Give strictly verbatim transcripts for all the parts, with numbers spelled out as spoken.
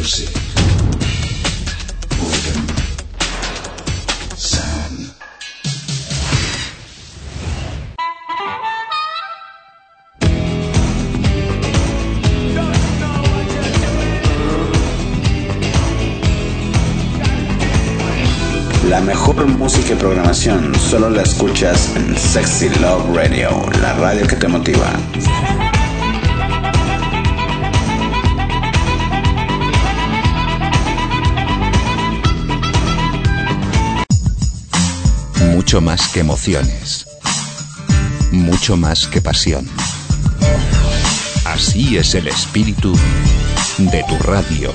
music. Wooden sound. La mejor música y programación solo la escuchas en Sexy Love Radio, la radio que te motiva. Mucho más que emociones, mucho más que pasión. Así es el espíritu de tu radio.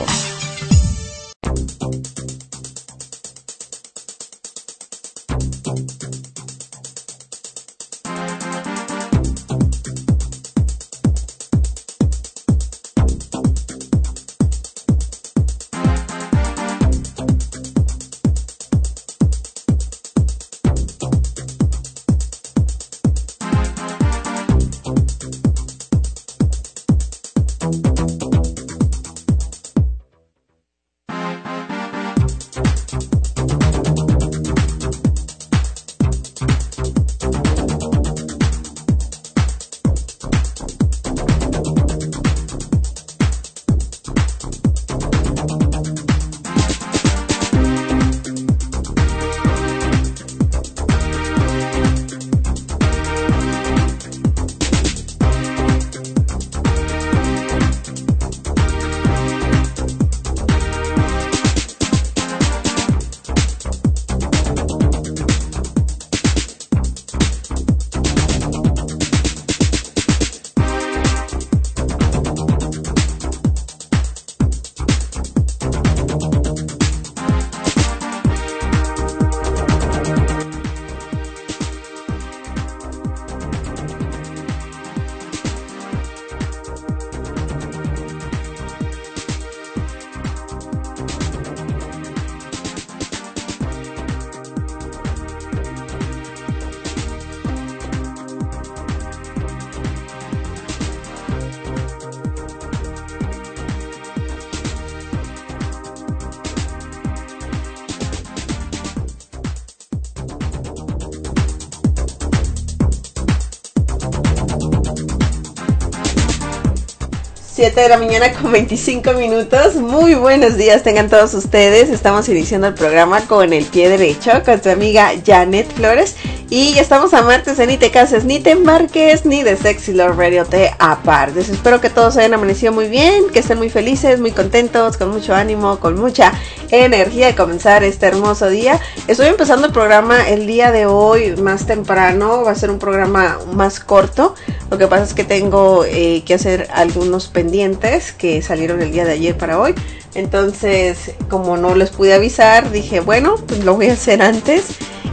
siete de la mañana con veinticinco minutos. Muy buenos días tengan todos ustedes. Estamos iniciando el programa con el pie derecho con tu amiga Janet Flores. Y ya estamos a martes de Ni te cases, ni te embarques, ni de Sexy Love Radio te apartes. Espero que todos hayan amanecido muy bien, que estén muy felices, muy contentos, con mucho ánimo, con mucha energía de comenzar este hermoso día. Estoy empezando el programa el día de hoy más temprano. Va a ser un programa más corto. Lo que pasa es que tengo eh, que hacer algunos pendientes que salieron el día de ayer para hoy. Entonces, como no les pude avisar, dije, bueno, pues lo voy a hacer antes.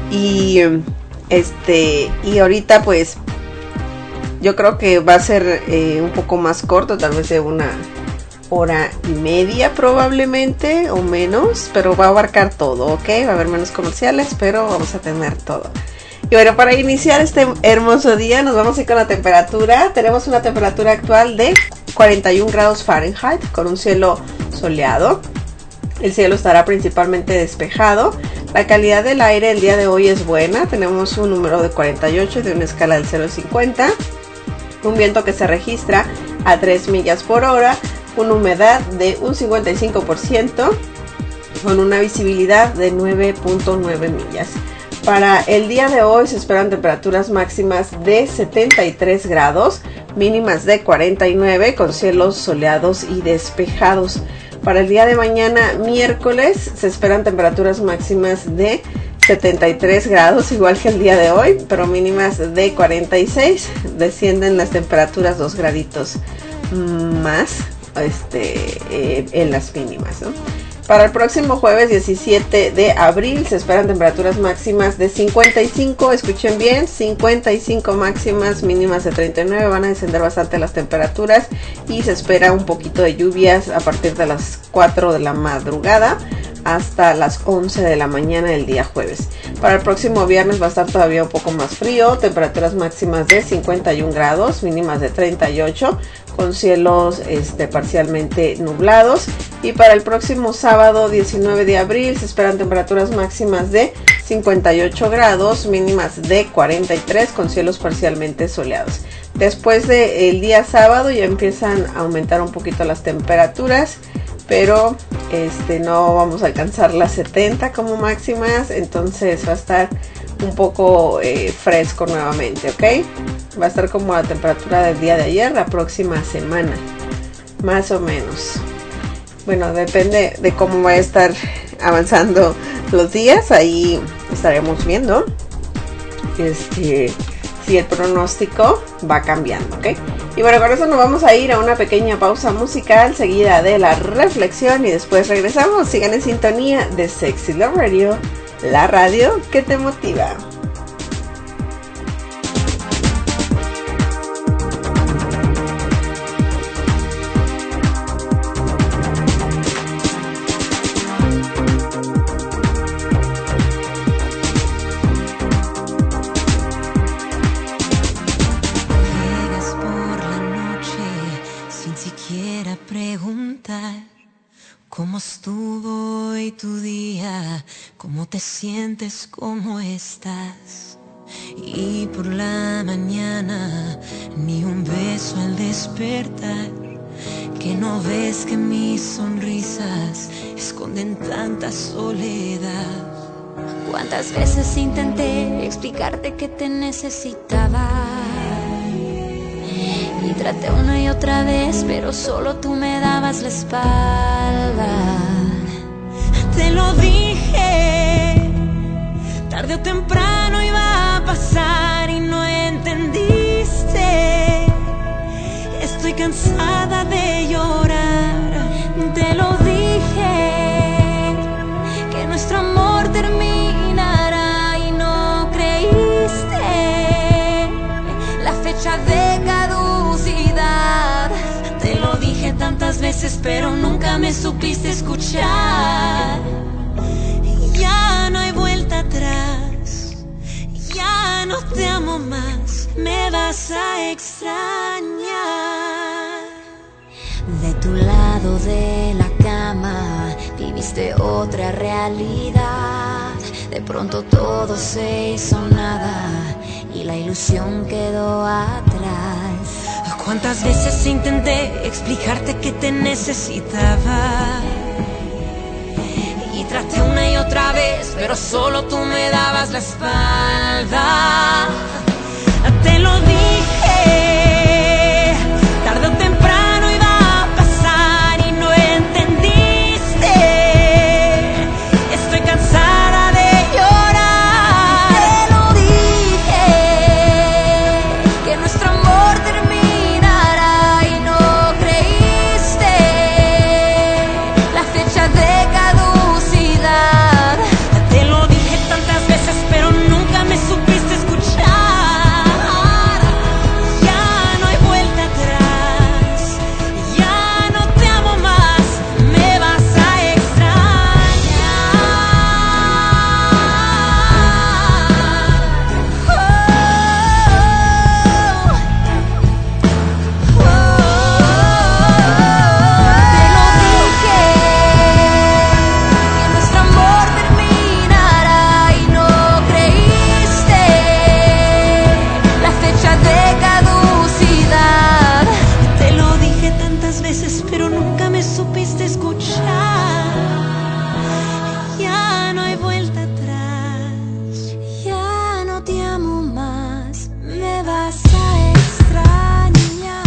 Y este y ahorita pues yo creo que va a ser eh, un poco más corto, tal vez de una hora y media probablemente o menos, pero va a abarcar todo, ¿ok? Va a haber menos comerciales, pero vamos a tener todo. Y bueno, para iniciar este hermoso día nos vamos a ir con la temperatura. Tenemos una temperatura actual de cuarenta y un grados Fahrenheit con un cielo soleado. El cielo estará principalmente despejado. La calidad del aire el día de hoy es buena. Tenemos un número de cuarenta y ocho de una escala del cero al cincuenta. Un viento que se registra a tres millas por hora. Una humedad de un cincuenta y cinco por ciento. Con una visibilidad de nueve punto nueve millas. Para el día de hoy se esperan temperaturas máximas de setenta y tres grados. Mínimas de cuarenta y nueve con cielos soleados y despejados. Para el día de mañana, miércoles, se esperan temperaturas máximas de setenta y tres grados, igual que el día de hoy, pero mínimas de cuarenta y seis. Descienden las temperaturas dos graditos más este, eh, en las mínimas, ¿no? Para el próximo jueves diecisiete de abril se esperan temperaturas máximas de cincuenta y cinco, escuchen bien, cincuenta y cinco máximas, mínimas de treinta y nueve, van a descender bastante las temperaturas y se espera un poquito de lluvias a partir de las cuatro de la madrugada hasta las once de la mañana del día jueves. Para el próximo viernes va a estar todavía un poco más frío, temperaturas máximas de cincuenta y un grados, mínimas de treinta y ocho, con cielos este, parcialmente nublados. Y para el próximo sábado diecinueve de abril se esperan temperaturas máximas de cincuenta y ocho grados, mínimas de cuarenta y tres, con cielos parcialmente soleados. Después del día sábado ya empiezan a aumentar un poquito las temperaturas, pero este, no vamos a alcanzar las setenta como máximas, entonces va a estar un poco eh, fresco nuevamente, ¿ok? Va a estar como la temperatura del día de ayer, la próxima semana, más o menos. Bueno, depende de cómo va a estar avanzando los días, ahí estaremos viendo este, si el pronóstico va cambiando, ¿ok? Y bueno, con eso nos vamos a ir a una pequeña pausa musical seguida de la reflexión y después regresamos. Sigan en sintonía de Sexy Love Radio, la radio que te motiva. ¿Cómo estuvo hoy tu día? ¿Cómo te sientes? ¿Cómo estás? Y por la mañana ni un beso al despertar. Que no ves que mis sonrisas esconden tanta soledad. ¿Cuántas veces intenté explicarte que te necesitaba? Y traté una y otra vez, pero solo tú me dabas la espalda. Te lo dije, tarde o temprano iba a pasar y no entendiste. Estoy cansada de llorar. Te lo dije, que nuestro amor terminará y no creíste. La fecha de caducidad. Te lo dije tantas veces, pero nunca me supiste escuchar. Ya no hay vuelta atrás. Ya no te amo más. Me vas a extrañar. De tu lado de la cama viviste otra realidad. De pronto todo se hizo nada y la ilusión quedó atrás. ¿Cuántas veces intenté explicarte que te necesitaba? Y traté una y otra vez, pero solo tú me dabas la espalda. Te lo dije, tarde o temprano iba a pasar y no entendiste. Estoy cansada de llorar. Te lo dije, que nuestro amor terminará y no creíste. La fecha de caducidad. Te lo dije tantas veces, pero nunca me supiste escuchar. Ya no hay vuelta atrás. Ya no te amo más. Me vas a extrañar.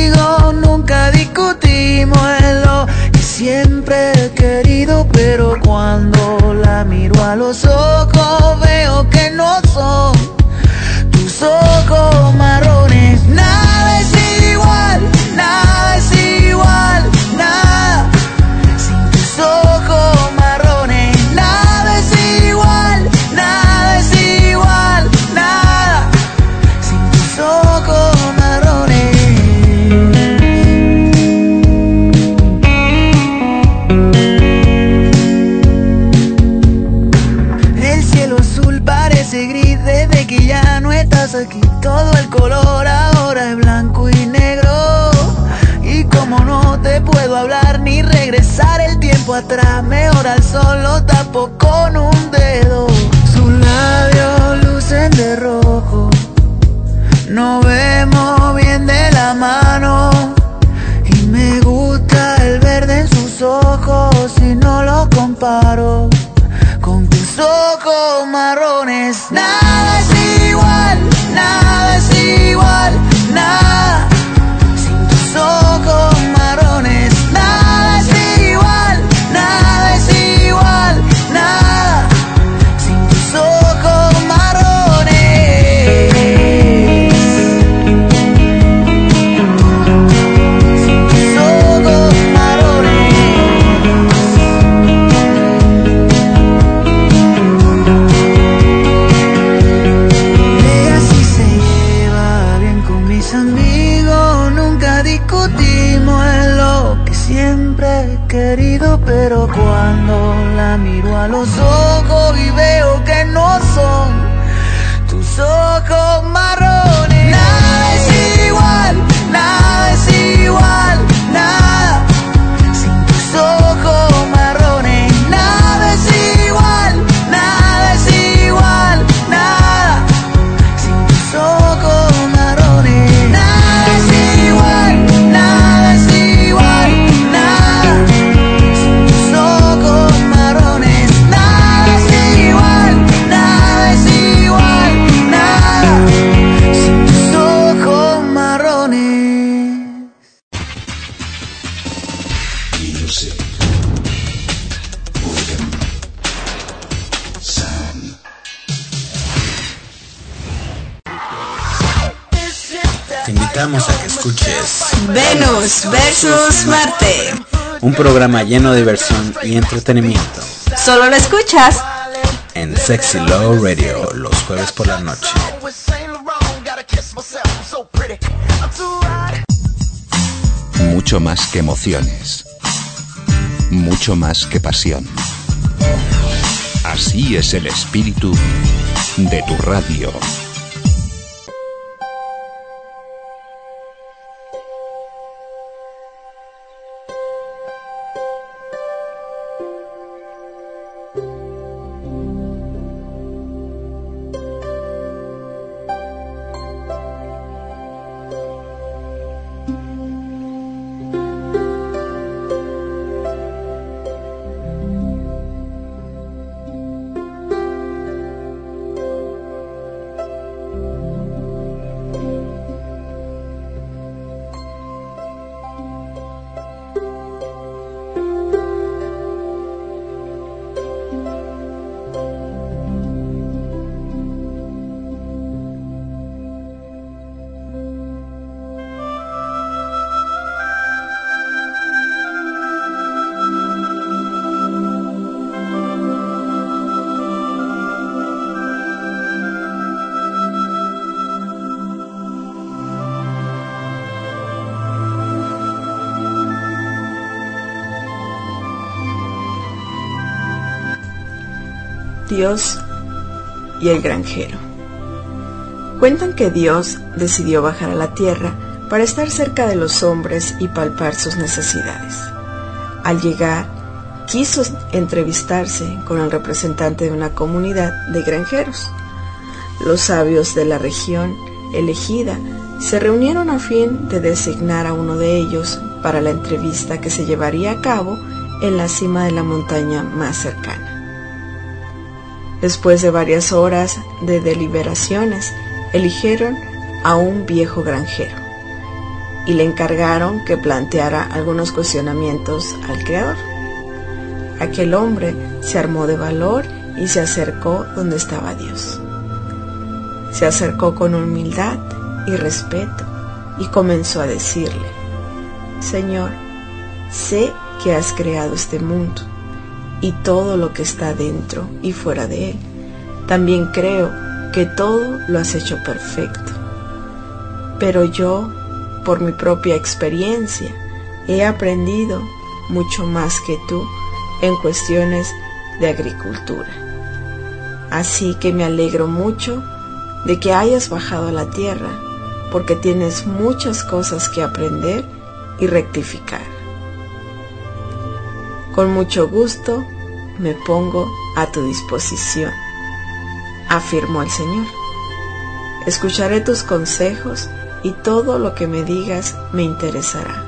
Siempre he querido, pero cuando a los ojos veo que no son tus ojos marrones. Nada es igual, nada es igual, nada sin tus ojos marrones. Nada es igual, nada es igual, nada sin tus ojos marrones. El cielo azul parece gris desde que ya no estás aquí. Todo el color ahora es blanco y negro. Y como no te puedo hablar ni regresar el tiempo atrás, mejor al sol lo tapo con un dedo. Sus labios lucen de rojo, nos vemos bien de la mano. Y me gusta el verde en sus ojos y no lo comparo con tus ojos marrones. Nada es igual, nada es igual, nada sin tus ojos marrones. Nada es igual, nada es igual, nada sin tus ojos marrones. Sin tus ojos marrones. Ella sí se lleva bien con mis amigos, nunca discutimos, es lo que siempre he querido. Pero cuando la miro a los ojos y veo que no son tus ojos marrones. Nada es igual, nada es igual, nada sin tus ojos marrones. Nada es igual, nada es igual, nada sin tus ojos marrones. Nada es igual, nada es igual, nada sin tus ojos marrones. Nada es igual, nada es igual, nada sin tus ojos marrones. Music. Rhythm. Sound. Te invitamos a que escuches Venus versus Marte. un programa lleno de diversión y entretenimiento Solo lo escuchas en Sexy Love Radio los jueves por la noche. Mucho más que emociones. Mucho más que pasión. Así es el espíritu de tu radio. Dios y el granjero. Cuentan que Dios decidió bajar a la tierra para estar cerca de los hombres y palpar sus necesidades. Al llegar, quiso entrevistarse con el representante de una comunidad de granjeros. Los sabios de la región elegida se reunieron a fin de designar a uno de ellos para la entrevista que se llevaría a cabo en la cima de la montaña más cercana. Después de varias horas de deliberaciones, eligieron a un viejo granjero y le encargaron que planteara algunos cuestionamientos al Creador. Aquel hombre se armó de valor y se acercó donde estaba Dios. Se acercó con humildad y respeto y comenzó a decirle: Señor, sé que has creado este mundo y todo lo que está dentro y fuera de él. También creo que todo lo has hecho perfecto. Pero yo, por mi propia experiencia, he aprendido mucho más que tú en cuestiones de agricultura. Así que me alegro mucho de que hayas bajado a la tierra, porque tienes muchas cosas que aprender y rectificar. Con mucho gusto me pongo a tu disposición, afirmó el Señor. Escucharé tus consejos y todo lo que me digas me interesará.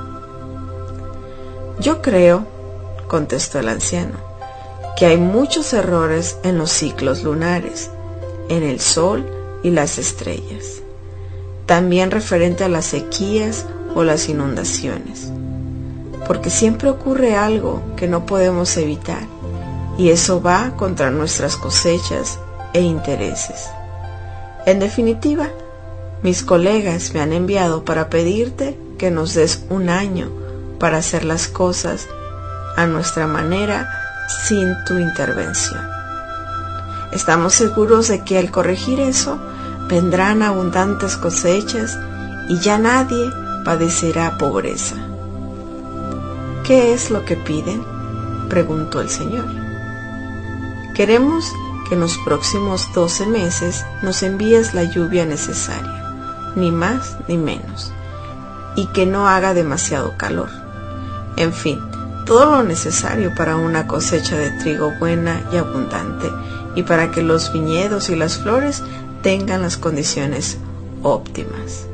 Yo creo, contestó el anciano, que hay muchos errores en los ciclos lunares, en el sol y las estrellas, también referente a las sequías o las inundaciones, porque siempre ocurre algo que no podemos evitar, y eso va contra nuestras cosechas e intereses. En definitiva, mis colegas me han enviado para pedirte que nos des un año para hacer las cosas a nuestra manera sin tu intervención. Estamos seguros de que al corregir eso vendrán abundantes cosechas y ya nadie padecerá pobreza. ¿Qué es lo que piden?, preguntó el Señor. Queremos que en los próximos doce meses nos envíes la lluvia necesaria, ni más ni menos, y que no haga demasiado calor. En fin, todo lo necesario para una cosecha de trigo buena y abundante, y para que los viñedos y las flores tengan las condiciones óptimas.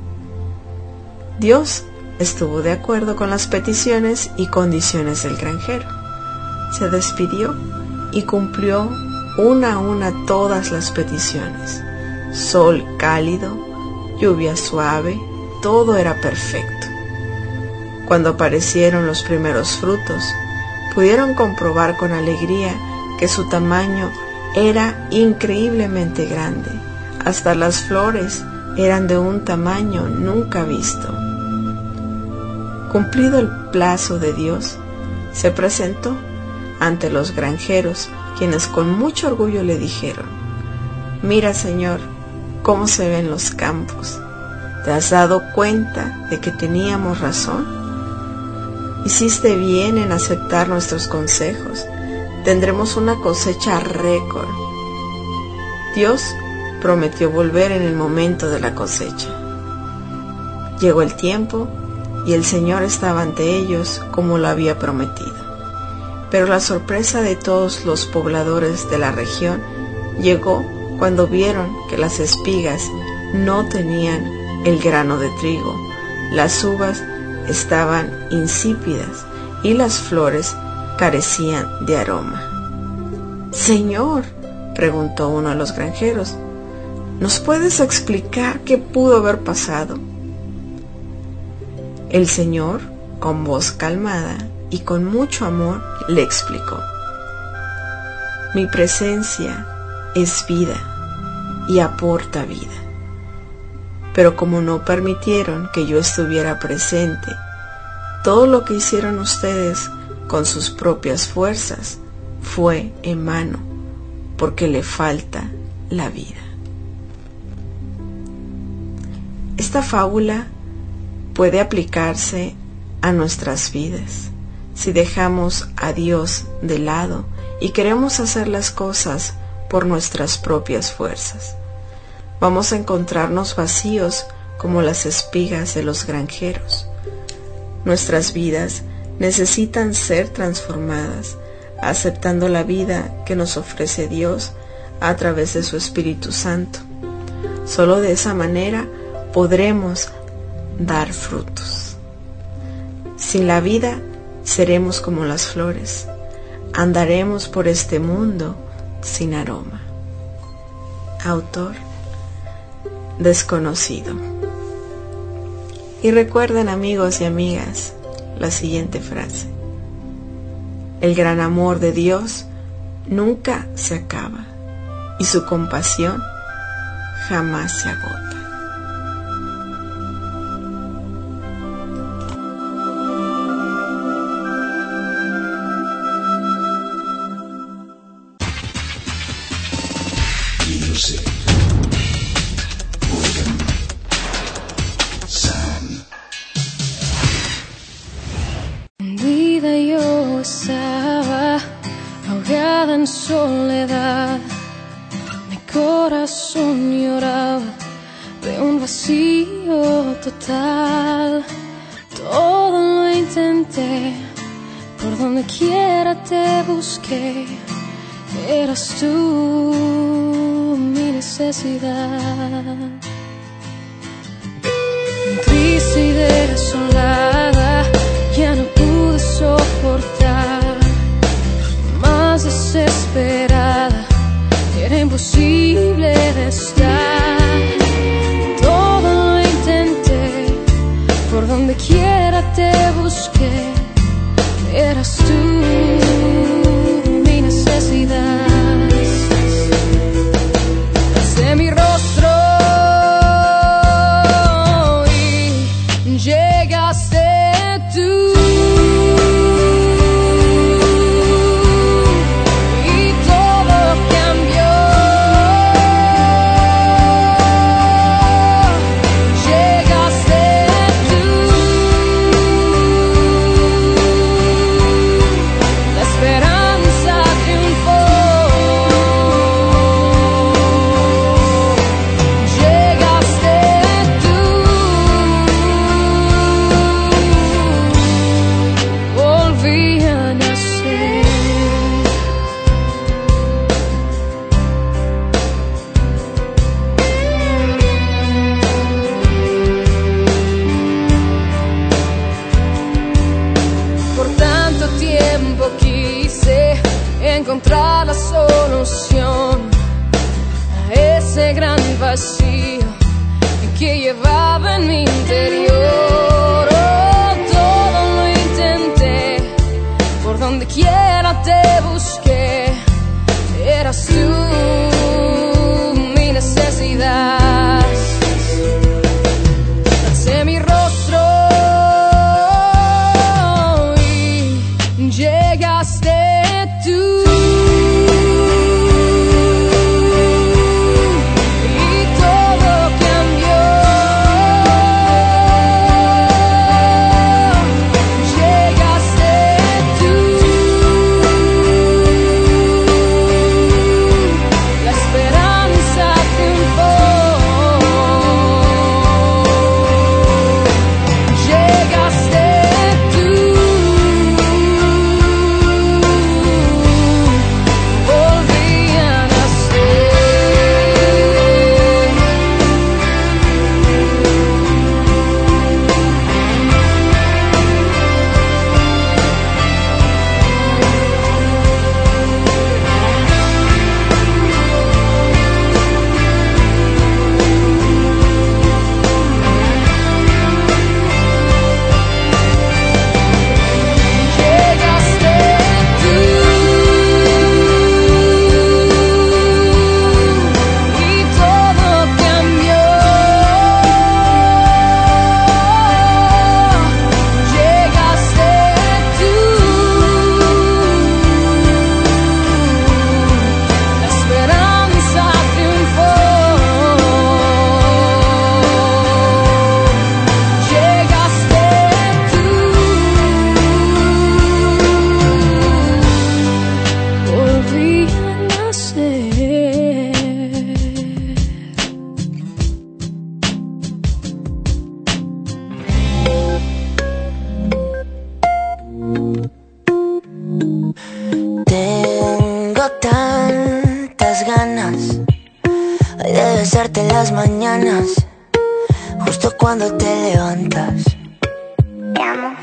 Dios estuvo de acuerdo con las peticiones y condiciones del granjero. Se despidió y cumplió una a una todas las peticiones. Sol cálido, lluvia suave, todo era perfecto. Cuando aparecieron los primeros frutos, pudieron comprobar con alegría que su tamaño era increíblemente grande. Hasta las flores eran de un tamaño nunca visto. Cumplido el plazo de Dios, se presentó ante los granjeros, quienes con mucho orgullo le dijeron: Mira, Señor, cómo se ven los campos. ¿Te has dado cuenta de que teníamos razón? Hiciste bien en aceptar nuestros consejos. Tendremos una cosecha récord. Dios prometió volver en el momento de la cosecha. Llegó el tiempo y el Señor estaba ante ellos como lo había prometido. Pero la sorpresa de todos los pobladores de la región llegó cuando vieron que las espigas no tenían el grano de trigo, las uvas estaban insípidas y las flores carecían de aroma. Señor, preguntó uno de los granjeros, ¿nos puedes explicar qué pudo haber pasado? El Señor, con voz calmada y con mucho amor, le explicó: Mi presencia es vida y aporta vida. Pero como no permitieron que yo estuviera presente, todo lo que hicieron ustedes con sus propias fuerzas fue en vano, porque le falta la vida. Esta fábula puede aplicarse a nuestras vidas si dejamos a Dios de lado y queremos hacer las cosas por nuestras propias fuerzas. Vamos a encontrarnos vacíos como las espigas de los granjeros. Nuestras vidas necesitan ser transformadas, aceptando la vida que nos ofrece Dios a través de su Espíritu Santo. Solo de esa manera podremos dar frutos. Sin la vida seremos como las flores, andaremos por este mundo sin aroma. Autor desconocido. Y recuerden, amigos y amigas, la siguiente frase: el gran amor de Dios nunca se acaba y su compasión jamás se agota. Hundida yo estaba, ahogada en soledad, mi corazón lloraba de un vacío total. Todo lo intenté, por donde quiera te busqué, eras tú mi necesidad. Triste y desolada, ya no pude soportar, más desesperada, era imposible de estar. Todo lo intenté, por donde quiera te busqué, eras tú mi necesidad. Alcé mi rostro y llegaste tú. Encontrar la solución a ese gran vacío que llevaba en mi interior. Oh, todo lo intenté, por donde quiera te busqué, eras tú mi necesidad. Alcé mi rostro y llegaste tú. Las mañanas, justo cuando te levantas. Te amo.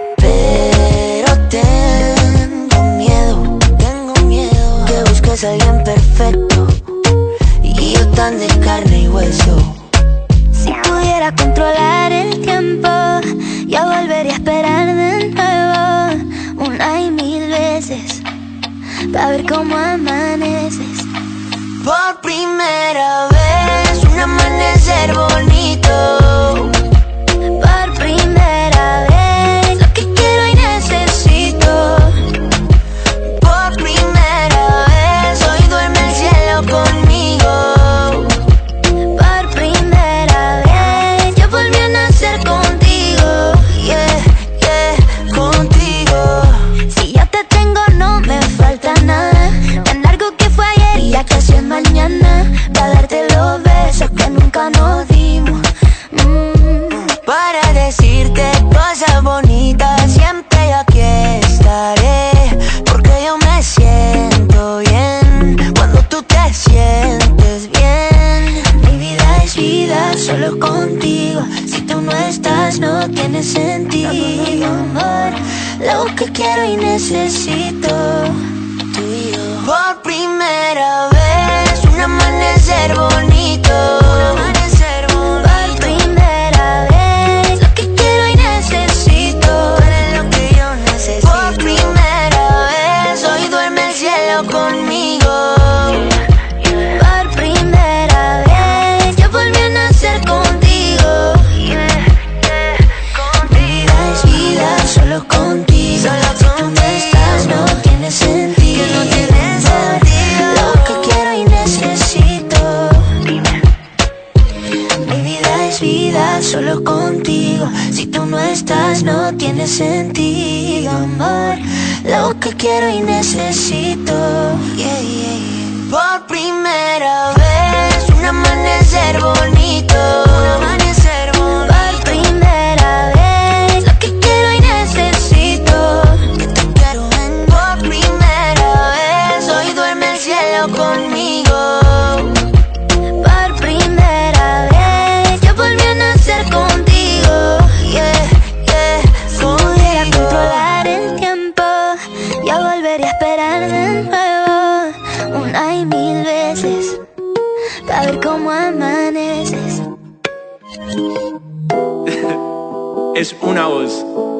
Pero tengo miedo, tengo miedo que busques a alguien perfecto y yo tan de carne y hueso. Si pudiera controlar el tiempo, yo volvería a esperar de nuevo una y mil veces pa' ver cómo amaneces. Por primera vez, un amanecer bonito. Por primera vez, lo que quiero y necesito. Por primera vez, hoy duerme el cielo conmigo. Por primera vez, yo volví a nacer contigo. Yeah, yeah, contigo. Si yo te tengo no me falta nada. Tan largo que fue ayer y ya casi es mañana. Pa' darte los besos que nunca nos dimos. mm. Para decirte cosas bonitas, siempre aquí estaré. Porque yo me siento bien cuando tú te sientes bien. Mi vida es vida solo contigo. Si tú no estás no tiene sentido, amor. Lo que quiero y necesito. Tú y yo. Por primera vez, un amanecer bonito. Un amanecer bonito. Por primera vez, lo que quiero y necesito. Tú eres lo que yo necesito. Por primera vez, hoy duerme el cielo conmigo. Por primera vez, yo volví a nacer contigo. Yeah, yeah, contigo. Mi vida es vida solo contigo. Solo si tú no estás no tiene sentido. Que no tiene sentido. Lo que quiero y necesito. Mi vida es vida solo contigo. Si tú no estás no tiene sentido, amor. Lo que quiero y necesito. Yeah, yeah, yeah. Por primera vez, un amanecer bonito. Un amanecer bonito. Por primera vez, lo que quiero y necesito. Que te quiero en. Por primera vez, hoy duerme el cielo conmigo. Por primera vez, yo volví a nacer contigo. Yeah, yeah, Pudiera contigo. controlar el tiempo, yo volvería a esperar de nuevo, una y mil veces, para ver cómo amaneces. Es una voz.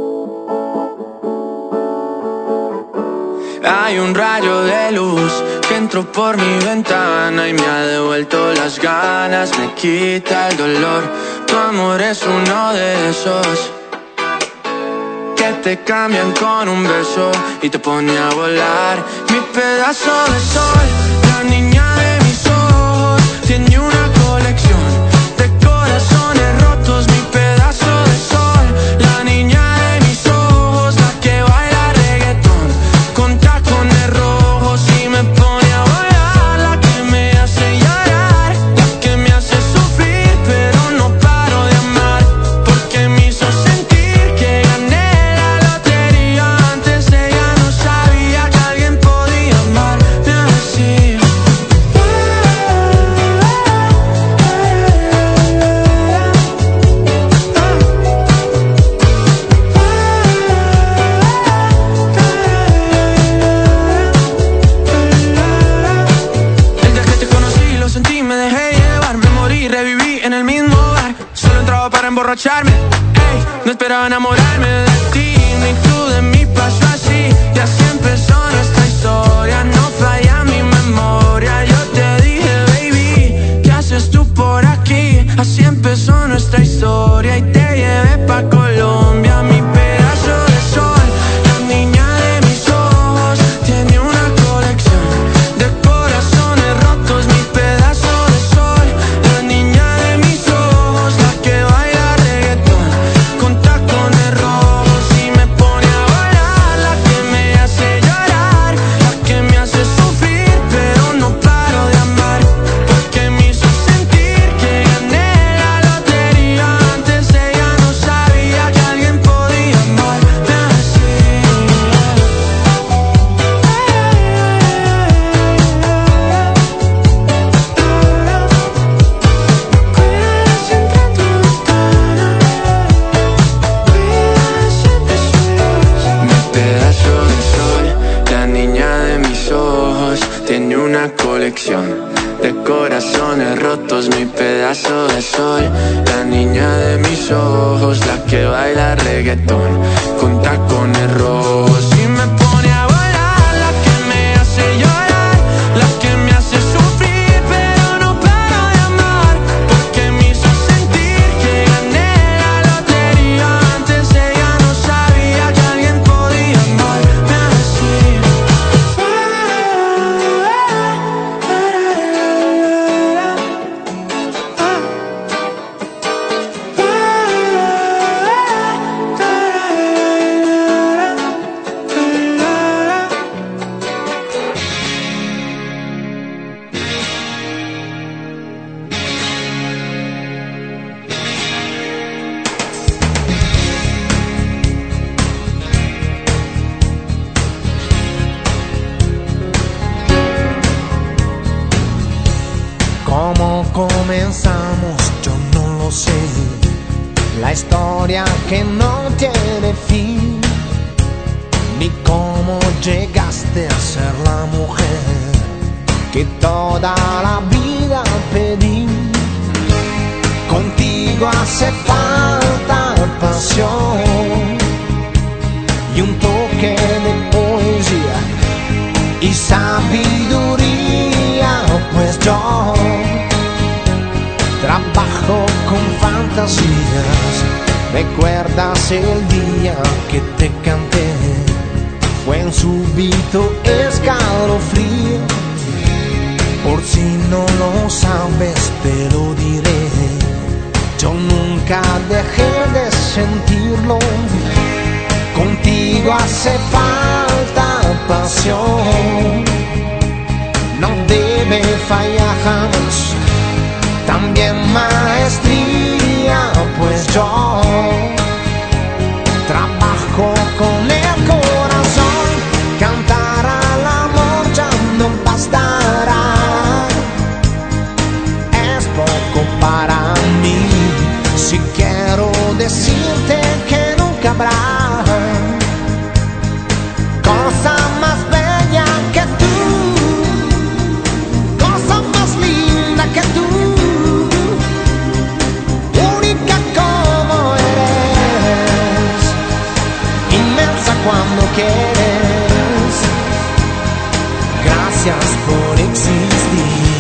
Hay un rayo de luz que entró por mi ventana y me ha devuelto las ganas, me quita el dolor. Tu amor es uno de esos que te cambian con un beso y te pone a volar. Mi pedazo de sol, la niña de mis ojos, tiene una colección de corazones rotos. Mi pedazo de sol, la niña de mis ojos, la que baila reggaetón con tacones rojos y me pone a volar. La que me hace llorar, la que me hace sufrir, pero no paro de amar, porque me hizo sentir que gané la lotería. Antes ella no sabía que alguien podía amarme así. El día que te conocí lo sentí, me dejé llevar, me morí, reviví en el mismo bar. Solo entraba para emborracharme, ey, no esperaba enamorarme de ti, ni tú de mí. Pasó así y así empezó nuestra historia. No falla mi memoria. Yo te dije, baby, ¿qué haces tú por aquí? Así empezó nuestra historia y te llevé pa' Colombia. Mi pedazo de sol, la niña de mis ojos, tiene una colección de corazones rotos. Mi pedazo de sol, la niña de mis ojos, la que baila reggaetón con tacones rojos y me pone a volar. La que me hace llorar, la que me hace sufrir, pero no paro de amar, porque me hizo sentir que gané la lotería. Antes ella no sabía que alguien podía amarme así. Mi pedazo de sol, la niña de mis ojos, tiene una colección de corazones rotos. Mi pedazo de sol, la niña de mis ojos, la que baila reggaetón con tacones rojos y me pone a volar. La que me hace comenzamos? Yo no lo sé. La historia que no tiene fin, ni cómo llegaste a ser la mujer que toda la vida pedí. Contigo hace falta pasión y un toque de poesía y sabiduría, pues yo trabajo con fantasías. ¿Recuerdas el día que te canté? Fue un súbito escalofrío. Por si no lo sabes te lo diré, yo nunca dejé de sentirlo. Contigo hace falta pasión, no debe fallar jamás. También maestría, pues yo trabajo con el corazón. Cantar al amor ya no bastará, es poco para mí. Si quiero decirte que nunca habrá cosa más bella que tú, cosa más linda que tú, única como eres, inmensa cuando quieres. Gracias por existir.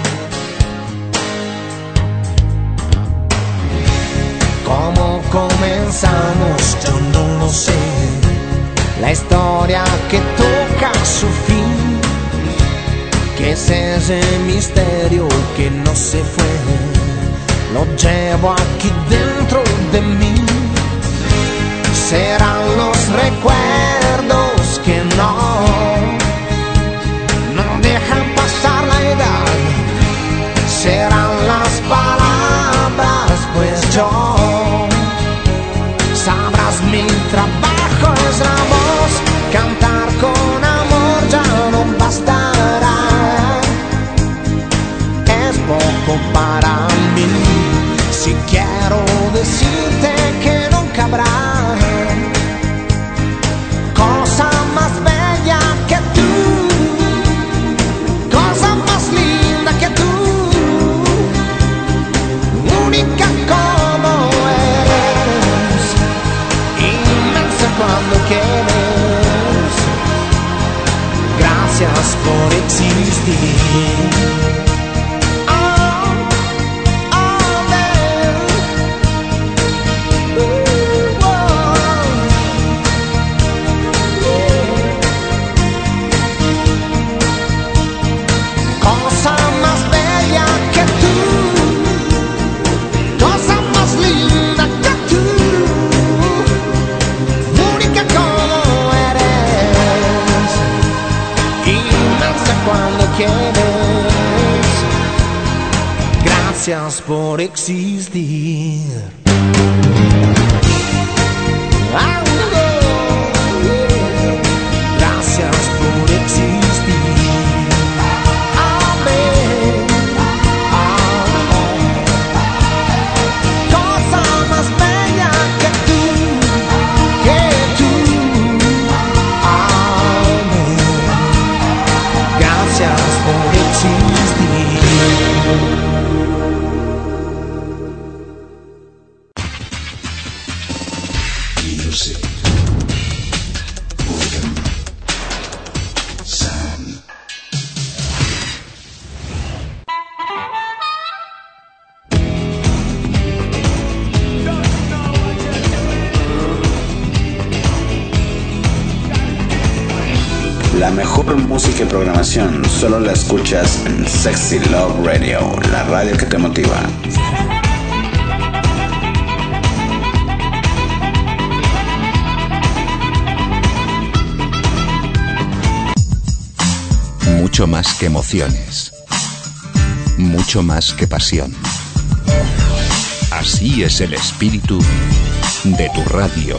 ¿Cómo comenzamos? Yo no lo sé. La historia que toca su fin, que es ese misterio que no se fue, lo llevo aquí dentro de mí. Serán los recuerdos que no, no dejan pasar la edad. Serán las palabras, pues yo, sabrás mi trabajo es la voz. Cantar con amor ya no bastará, es poco para mí. Si quiero decirte que nunca habrá cosa más bella que tú, cosa más linda que tú, única como eres, inmensa cuando quieres. Gracias por existir. Gracias por existir. Gracias por existir. Amén. Amén. Cosa más bella que tú, que tú. Amén. Gracias por existir. La mejor música y programación solo la escuchas en Sexy Love Radio, la radio que te motiva. Mucho más que emociones, mucho más que pasión. Así es el espíritu de tu radio.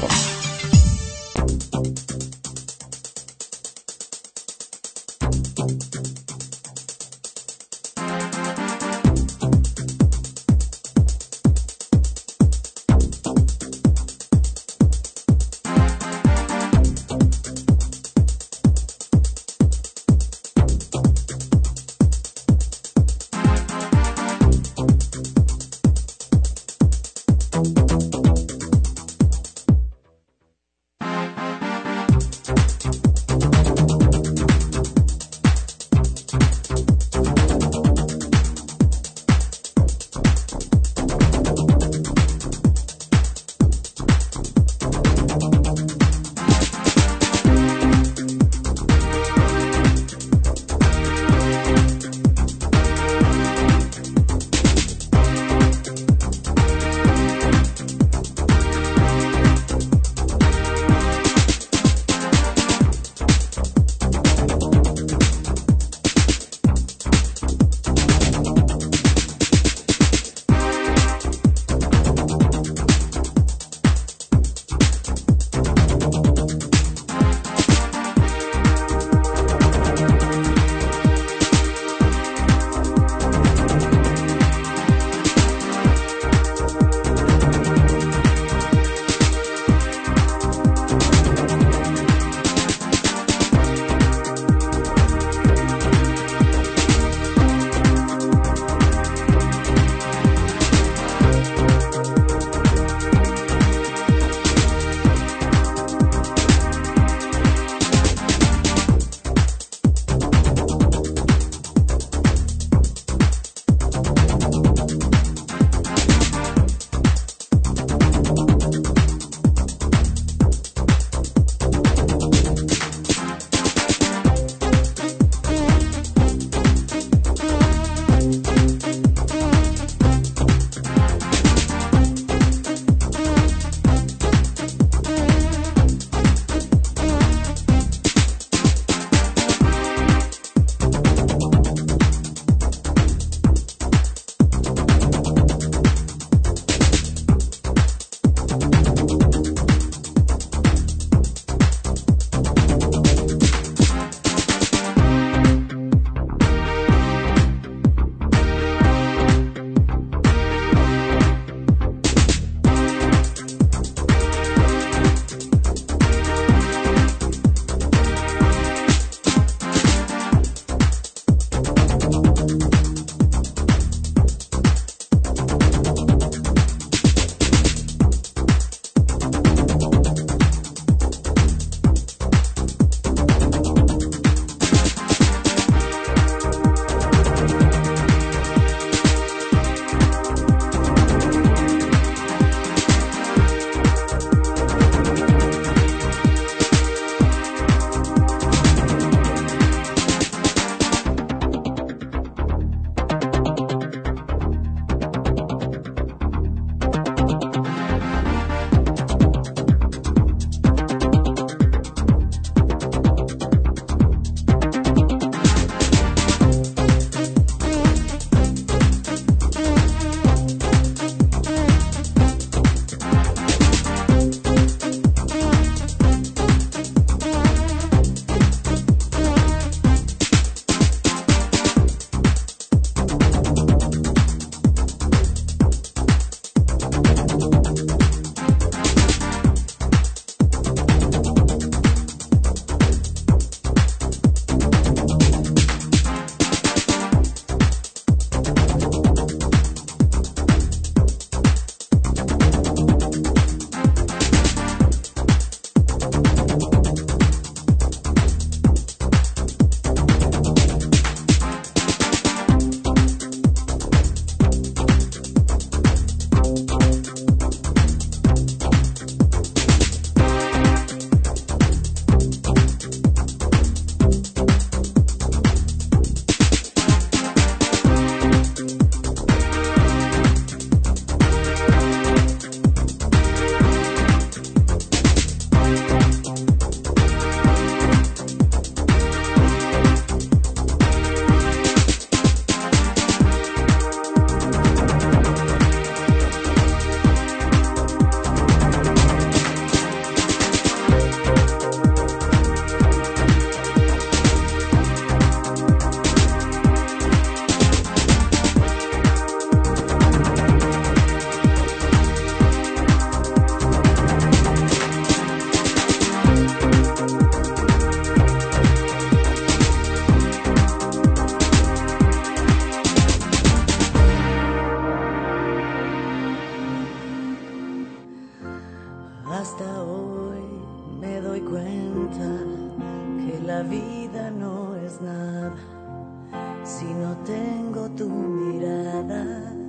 si no tengo tu mirada.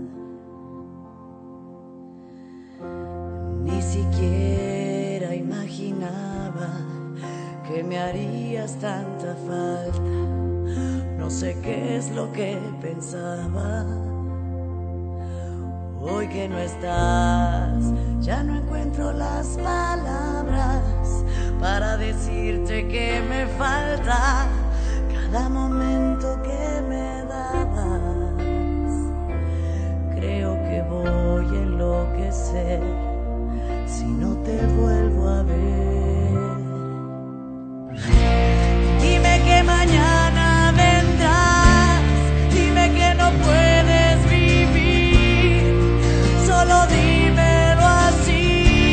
Ni siquiera imaginaba que me harías tanta falta. No sé qué es lo que pensaba. Hoy que no estás, ya no encuentro las palabras para decirte que me falta cada momento que me dabas. Creo que voy a enloquecer si no te vuelvo a ver. Dime que mañana vendrás, dime que no puedes vivir, solo dímelo así.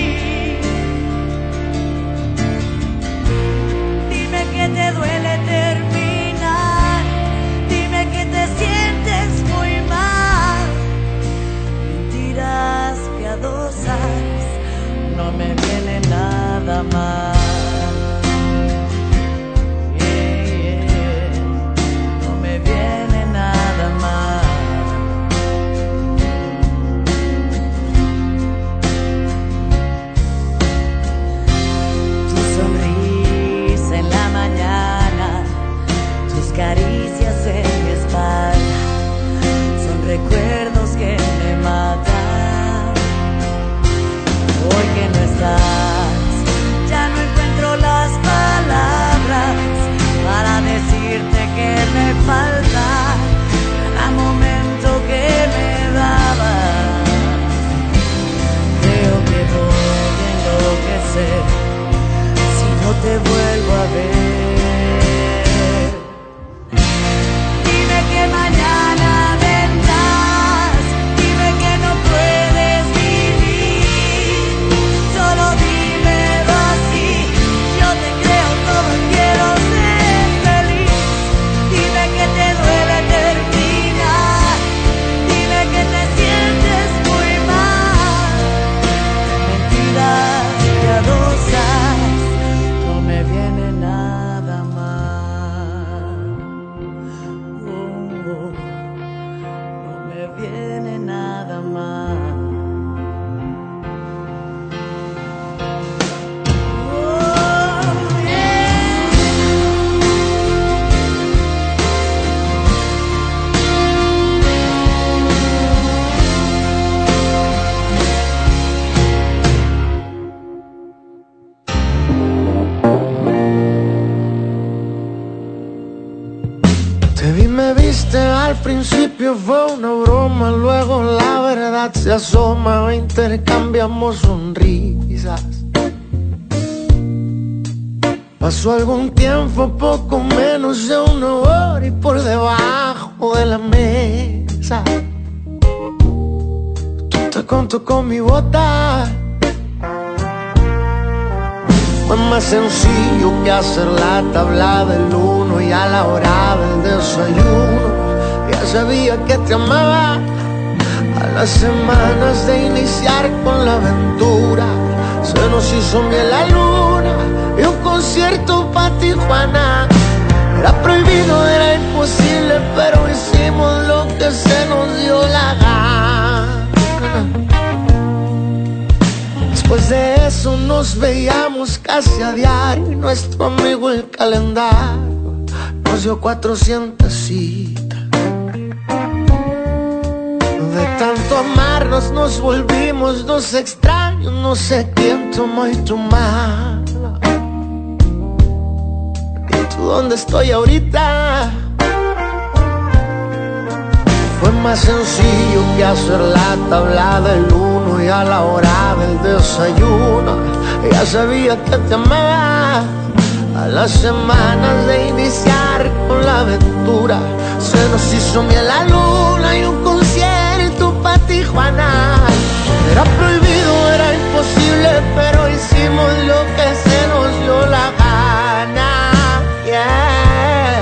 Dime que te duele terminar, dime que te sientes muy mal. Mentiras piadosas, no me viene nada más. Caricias en mi espalda son recuerdos que me matan. Hoy que no estás, ya no encuentro las palabras para decirte que me falta cada momento que me dabas. Creo que voy a enloquecer si no te vuelvo a ver. Que mañana vendrás, dime que no puedes vivir, solo dímelo así. Yo te creo todo, quiero ser feliz. Dime que te duele terminar, dime que te sientes muy mal. Mentiras piadosas, no me viene nada más. Viene nada más. Oh, yeah. Te vi, me viste, al principio fue una broma, luego la verdad se asoma, intercambiamos sonrisas. Pasó algún tiempo, poco menos de una hora, y por debajo de la mesa tú te contó con mi bota. Fue más sencillo que hacer la tabla del uno, y a la hora del desayuno ya sabía que te amaba. A las semanas de iniciar con la aventura se nos hizo miel la luna y un concierto pa' Tijuana. Era prohibido, era imposible, pero hicimos lo que se nos dio la gana. Después de eso nos veíamos casi a diario, y nuestro amigo el calendario nos dio cuatrocientas citas. De tanto amarnos nos volvimos dos extraños, no sé quién tomó y tu mala. ¿Y tú dónde estoy ahorita? Fue más sencillo que hacer la tabla del uno, y a la hora del desayuno ya sabía que te amaba. A las semanas de iniciar con la aventura se nos hizo miel la luna y un concierto pa' Tijuana. Era prohibido, era imposible, pero hicimos lo que se nos dio la gana. Yeah.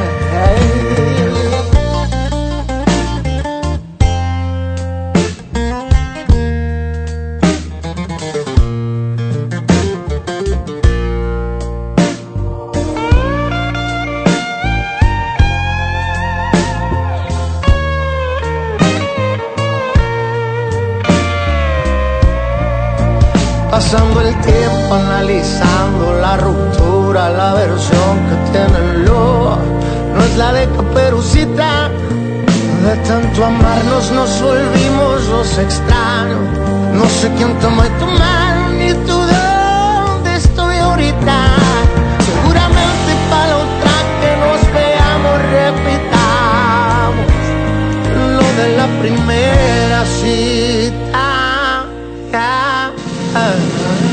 pasando el tiempo analizando la ruptura, la versión que tiene el lobo no es la de Caperucita. De tanto amarnos nos volvimos los extraños. No sé quién tomó tu mano ni tú dónde estoy ahorita. Seguramente para la otra que nos veamos repitamos lo de la primera cita. Ah, ah, ah.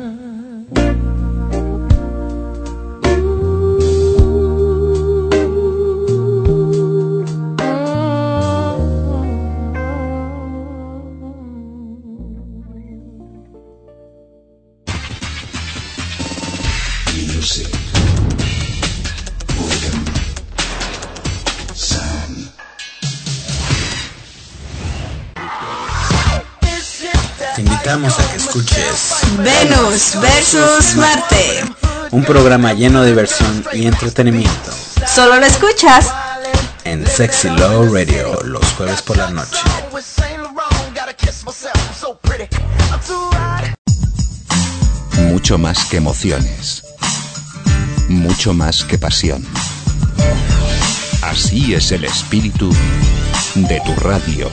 Te invitamos a que escuches Venus versus Marte, un programa lleno de diversión y entretenimiento. Solo lo escuchas en Sexy Love Radio los jueves por la noche. Mucho más que emociones. Mucho más que pasión. Así es el espíritu de tu radio.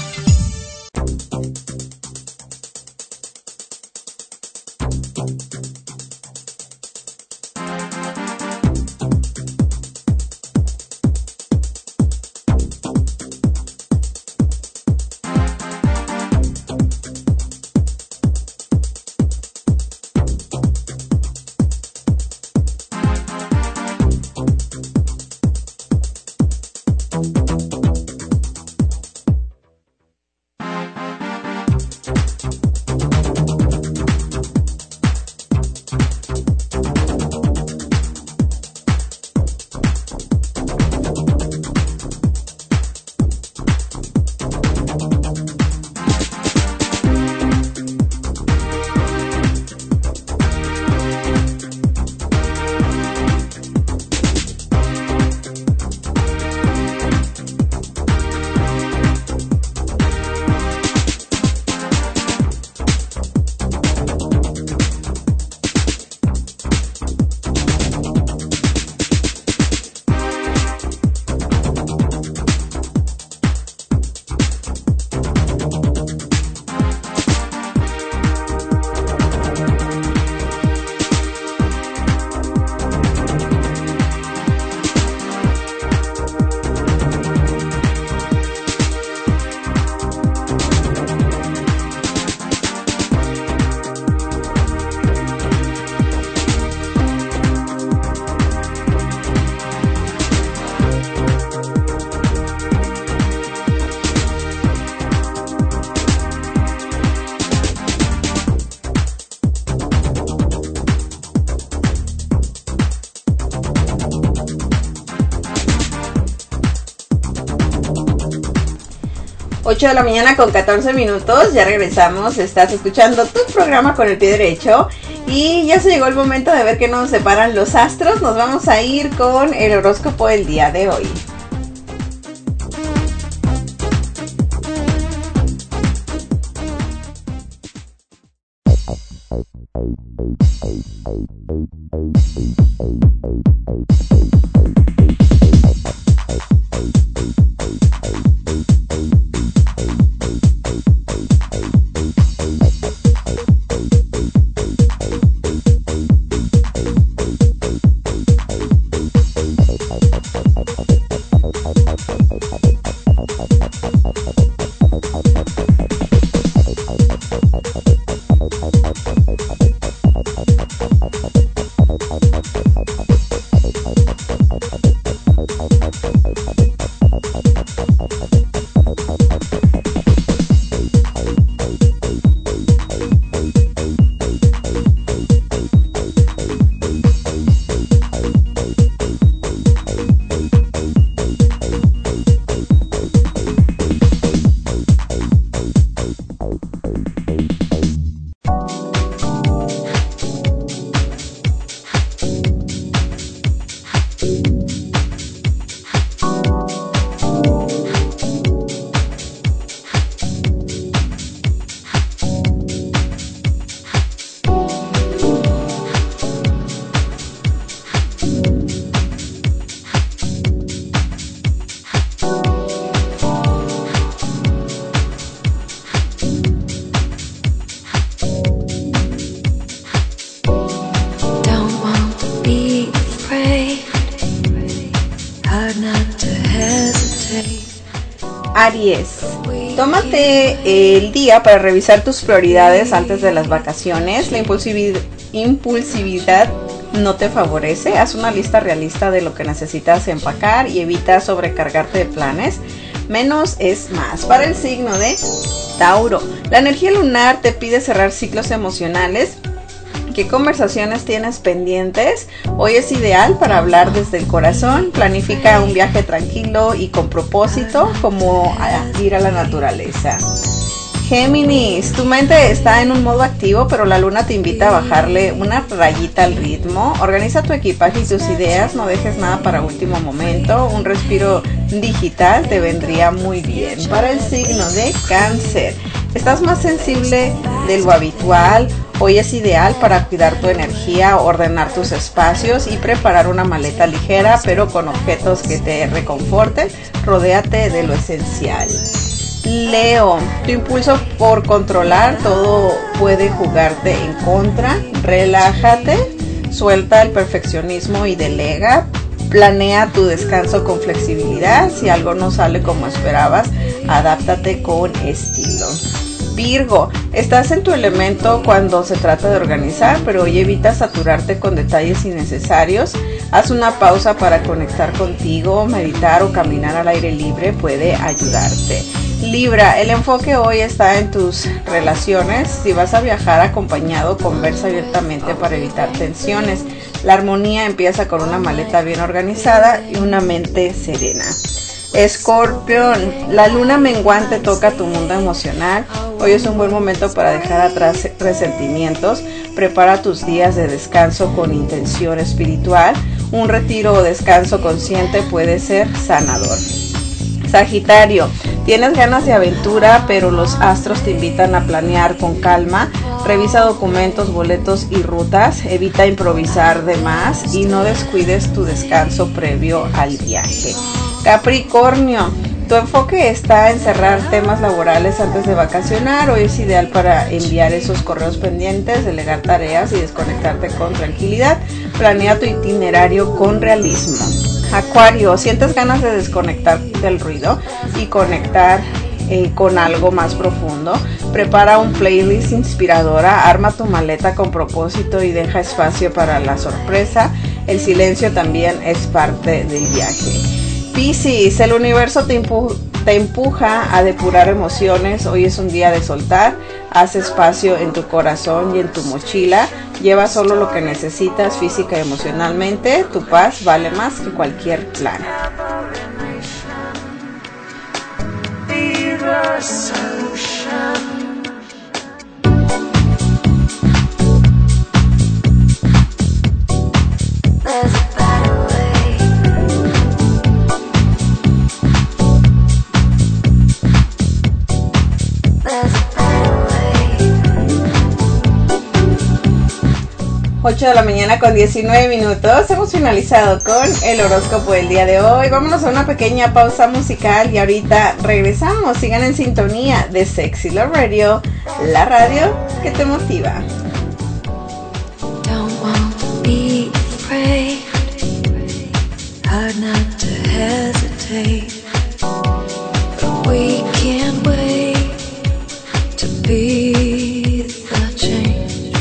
ocho de la mañana con catorce minutos, ya regresamos, estás escuchando tu programa con el pie derecho y ya se llegó el momento de ver que nos separan los astros. Nos vamos a ir con el horóscopo del día de hoy. Aries, tómate el día para revisar tus prioridades antes de las vacaciones. La impulsividad, impulsividad no te favorece. Haz una lista realista de lo que necesitas empacar y evita sobrecargarte de planes. Menos es más. Para el signo de Tauro, la energía lunar te pide cerrar ciclos emocionales. ¿Qué conversaciones tienes pendientes? Hoy es ideal para hablar desde el corazón. Planifica un viaje tranquilo y con propósito, como ir a la naturaleza. Géminis, tu mente está en un modo activo, pero la luna te invita a bajarle una rayita al ritmo. Organiza tu equipaje y tus ideas, no dejes nada para último momento. Un respiro digital te vendría muy bien. Para el signo de Cáncer, estás más sensible de lo habitual. Hoy es ideal para cuidar tu energía, ordenar tus espacios y preparar una maleta ligera, pero con objetos que te reconforten. Rodéate de lo esencial. Leo, tu impulso por controlar todo puede jugarte en contra. Relájate, suelta el perfeccionismo y delega. Planea tu descanso con flexibilidad. Si algo no sale como esperabas, adáptate con estilo. Virgo, estás en tu elemento cuando se trata de organizar, pero hoy evita saturarte con detalles innecesarios. Haz una pausa para conectar contigo, meditar o caminar al aire libre puede ayudarte. Libra, el enfoque hoy está en tus relaciones. Si vas a viajar acompañado, conversa abiertamente para evitar tensiones. La armonía empieza con una maleta bien organizada y una mente serena. Escorpión, la luna menguante toca tu mundo emocional. Hoy es un buen momento para dejar atrás resentimientos. Prepara tus días de descanso con intención espiritual. Un retiro o descanso consciente puede ser sanador. Sagitario, tienes ganas de aventura, pero los astros te invitan a planear con calma. Revisa documentos, boletos y rutas. Evita improvisar de más y no descuides tu descanso previo al viaje. Capricornio, tu enfoque está en cerrar temas laborales antes de vacacionar. Hoy es ideal para enviar esos correos pendientes, delegar tareas y desconectarte con tranquilidad. Planea tu itinerario con realismo. Acuario, sientes ganas de desconectar del ruido y conectar eh, con algo más profundo. Prepara un playlist inspiradora, arma tu maleta con propósito y deja espacio para la sorpresa. El silencio también es parte del viaje. Piscis, el universo te, empu- te empuja a depurar emociones. Hoy es un día de soltar. Haz espacio en tu corazón y en tu mochila. Lleva solo lo que necesitas física y emocionalmente. Tu paz vale más que cualquier plan. ocho de la mañana con diecinueve minutos. Hemos finalizado con el horóscopo del día de hoy. Vámonos a una pequeña pausa musical y ahorita regresamos. Sigan en sintonía de Sexy Love Radio, la radio que te motiva. Don't want to be afraid, hard not to hesitate, but we can't wait to be the change.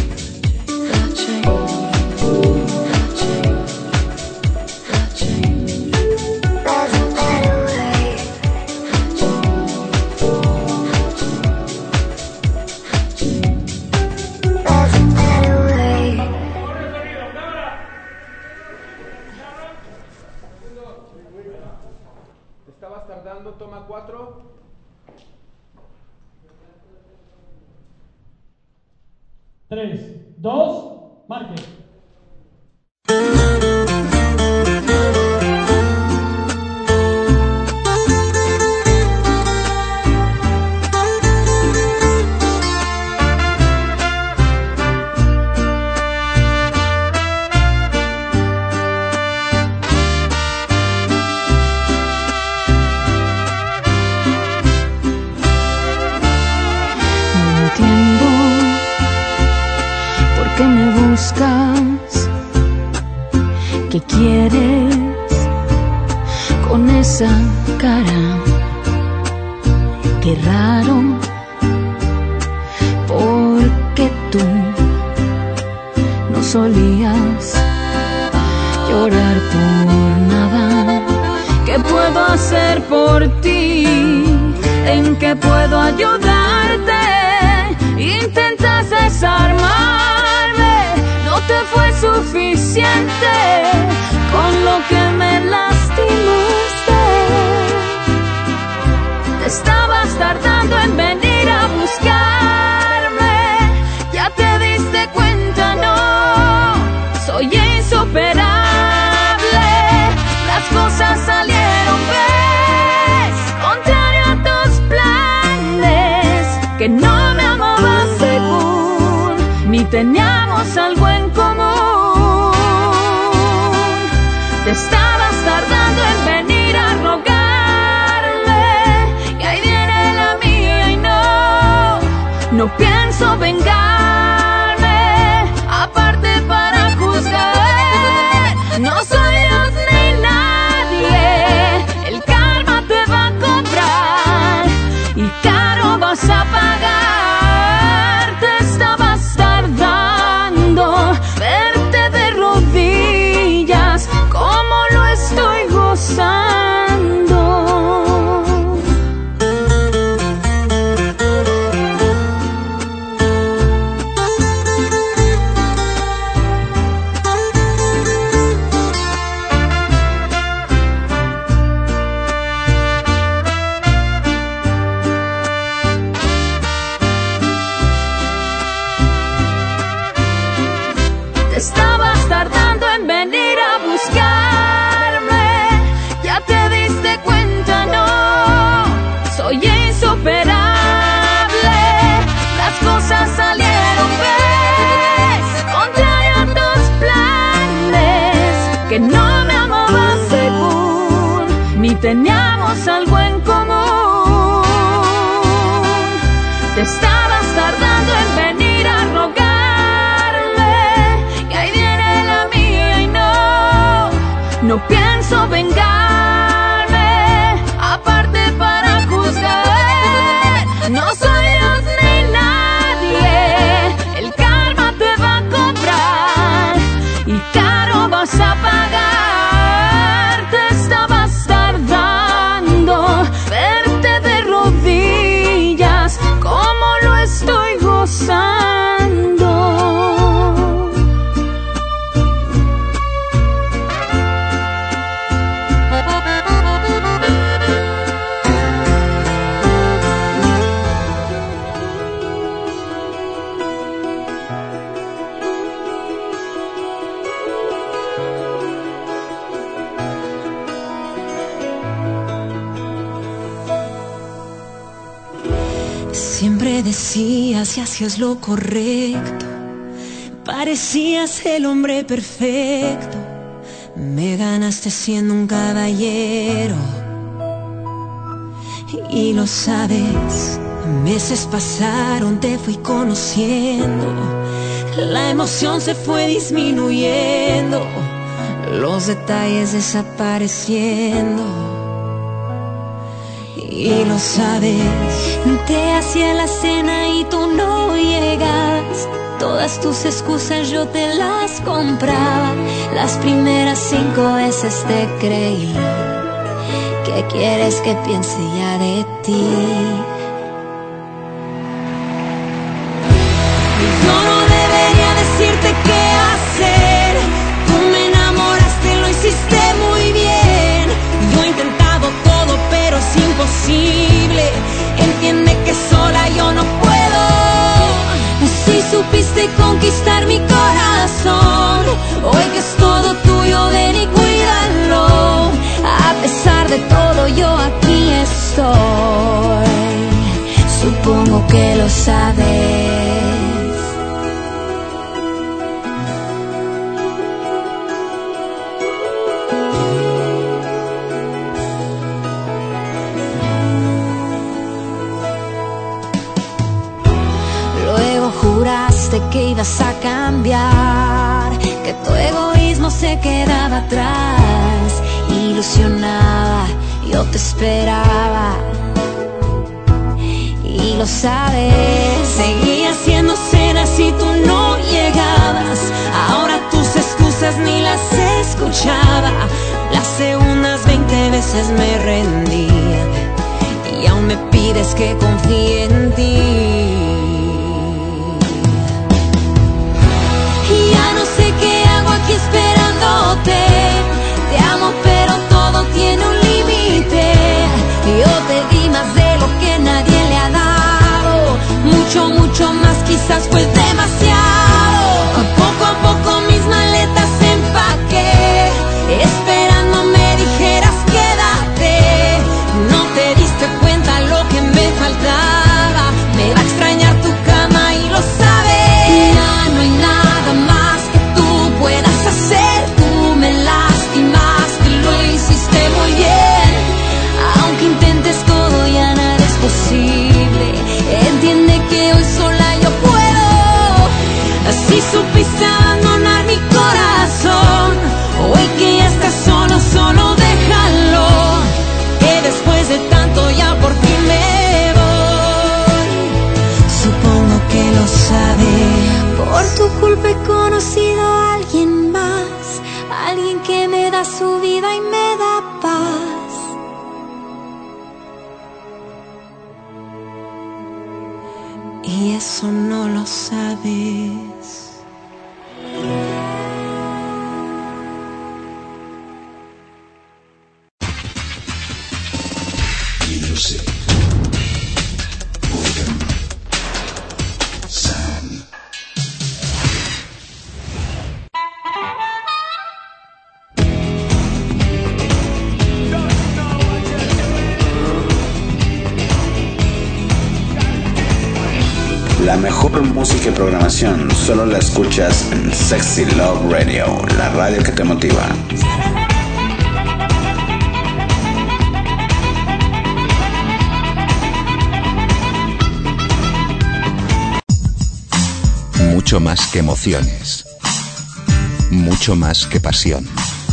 Toma cuatro. Tres, dos, marque. ¿Qué me buscas? ¿Qué quieres con esa cara? qué raro, porque tú no solías llorar por nada. ¿Qué puedo hacer por ti? ¿En qué puedo ayudarte? Intentas desarmarme, no te fue suficiente con lo que me lastimaste. Te estabas tardando en venir a buscarme, ya te diste cuenta, no, soy insuperable. Las cosas salieron, ves, contrario a tus planes, que no me amabas según, ni teníamos algo en común. Te estabas tardando en venir a rogarle, y ahí viene la mía y no, no pienso vengarme, aparte para juzgar, no soy Dios ni nadie, el karma te va a cobrar, y caro vas a pagar. Te estabas tardando, verte de rodillas, como lo estoy gozando. Te estabas tardando en venir a buscarme, ya te diste cuenta, no, soy insuperable. Las cosas salieron, ves, contrario a tus planes, que no me amabas según, ni teníamos algo en común. Te estabas tardando en venir a rogarle, y ahí viene la mía y no, no pienso vengarme, aparte para juzgar, no soy Dios ni nadie, el karma te va a cobrar, y caro vas a pagar. Te estabas tardando, verte de rodillas, como lo estoy gozando. Siempre decías y hacías lo correcto, parecías el hombre perfecto, me ganaste siendo un caballero. Y lo sabes, meses pasaron, te fui conociendo, la emoción se fue disminuyendo, los detalles desapareciendo. Y lo sabes, te hacía la cena y tú no llegas, todas tus excusas yo te las compraba, las primeras cinco veces te creí. ¿Qué quieres que piense ya de ti? Yo no debería decirte qué hacer, tú me enamoraste, lo hiciste muy bien. Yo he intentado todo pero es imposible, entiende que sola yo no puedo. Si supiste conquistar mi corazón, hoy que es todo tuyo, ven y cuídalo. A pesar de todo yo aquí estoy, supongo que lo sabes. Juraste que ibas a cambiar, que tu egoísmo se quedaba atrás. Ilusionaba, yo te esperaba, lo sabes. Seguía haciendo cenas y tú no llegabas. Ahora tus excusas ni las escuchaba. Las segundas veinte veces me rendía y aún me pides que confíe en ti. Y ya no sé qué hago aquí esperándote. Te amo pero todo tiene un límite. Yo te di más de lo que nadie le ha dado. Mucho, mucho más, quizás fue demasiado. Poco a poco mis maletas empaqué, esperando me dijeras quédate. No te diste cuenta lo que me faltaba. Me va a extrañar tu cama y lo sabes. Ya no hay nada más que tú puedas hacer. Tú me lastimaste, lo hiciste muy bien. Aunque intentes todo ya nada es posible. Entiende que hoy sola yo puedo. Así supiste abandonar mi corazón. Hoy que ya estás solo, solo déjalo. Que después de tanto ya por fin me voy. Supongo que lo sabes. Por tu culpa he conocido a alguien más. Alguien que me da su vida y me da paz. Y eso no lo sabes. Music. Rhythm. Sound. La mejor música y programación solo la escuchas en Sexy Love Radio, la radio que te motiva. Mucho más que emociones. Mucho más que pasión.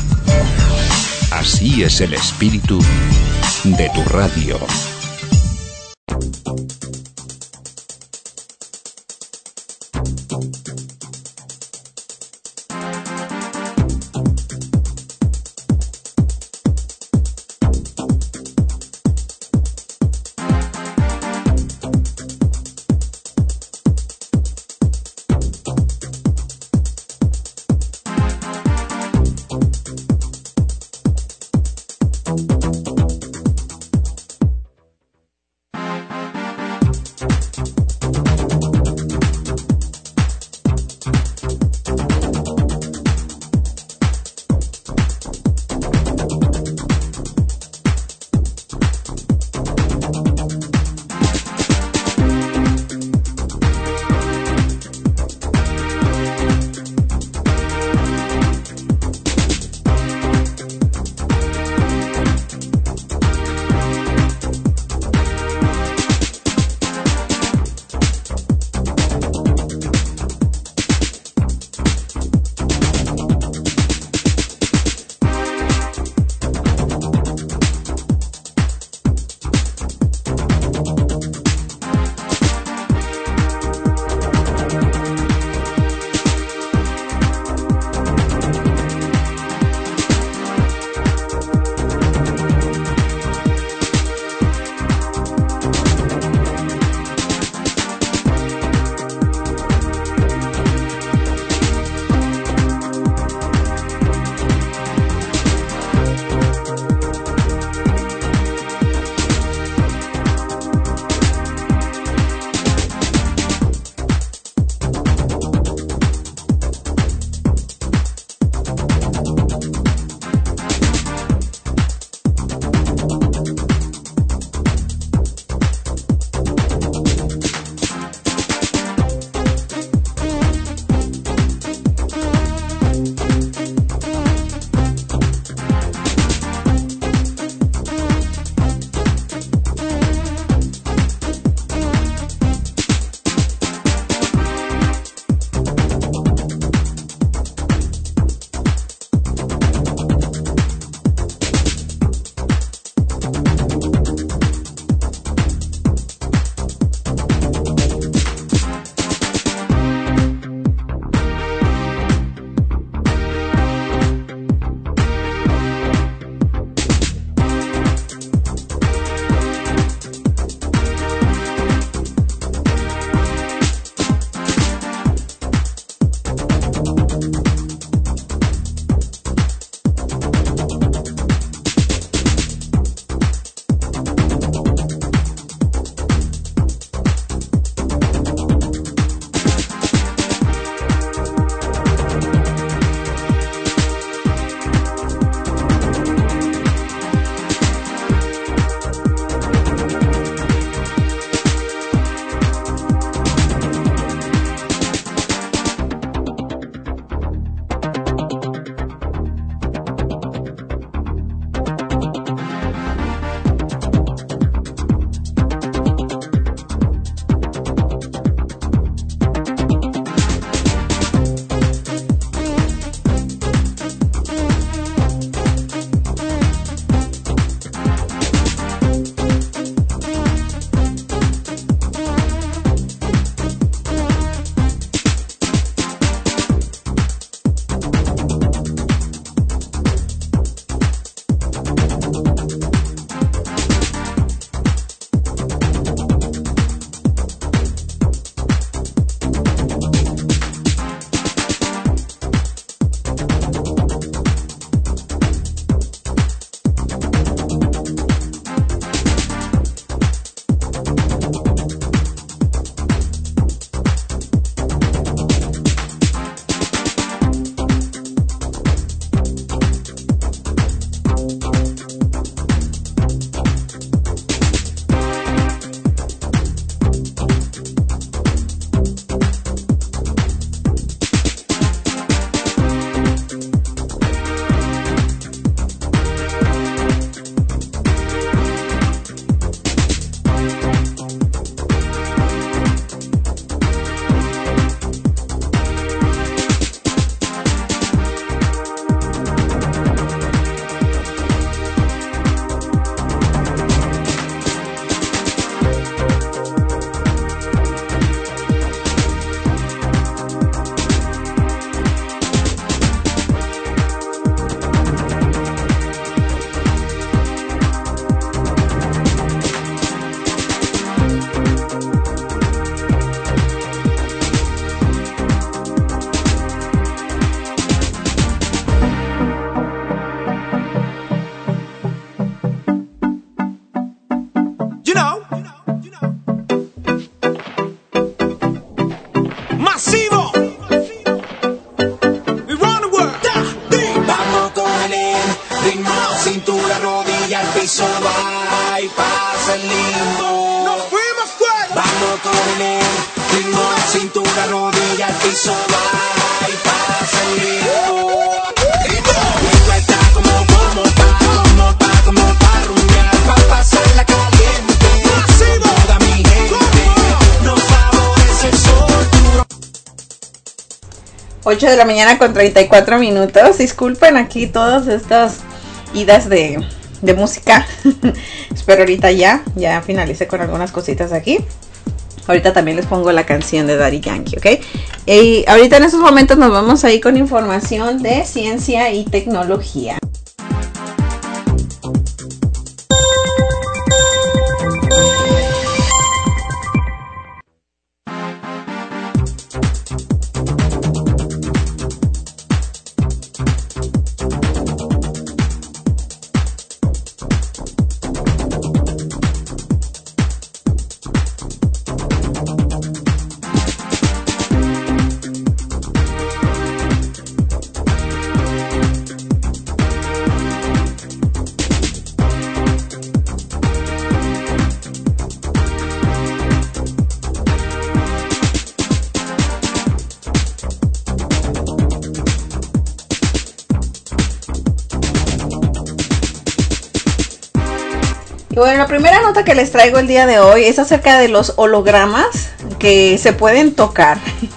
Así es el espíritu de tu radio. rodilla al piso va y pasa el grito. Esto está como, como pa, como pa, como pa rumbear, pa pasarla caliente. Toda mi gente no favorece el sol duro. ocho de la mañana con treinta y cuatro minutos. Disculpen aquí todas estas idas de, de música. Espero ahorita ya, ya finalicé con algunas cositas aquí. Ahorita también les pongo la canción de Daddy Yankee, ¿ok? Y ahorita en estos momentos nos vamos a ir con información de ciencia y tecnología. Y bueno, la primera nota que les traigo el día de hoy es acerca de los hologramas que se pueden tocar.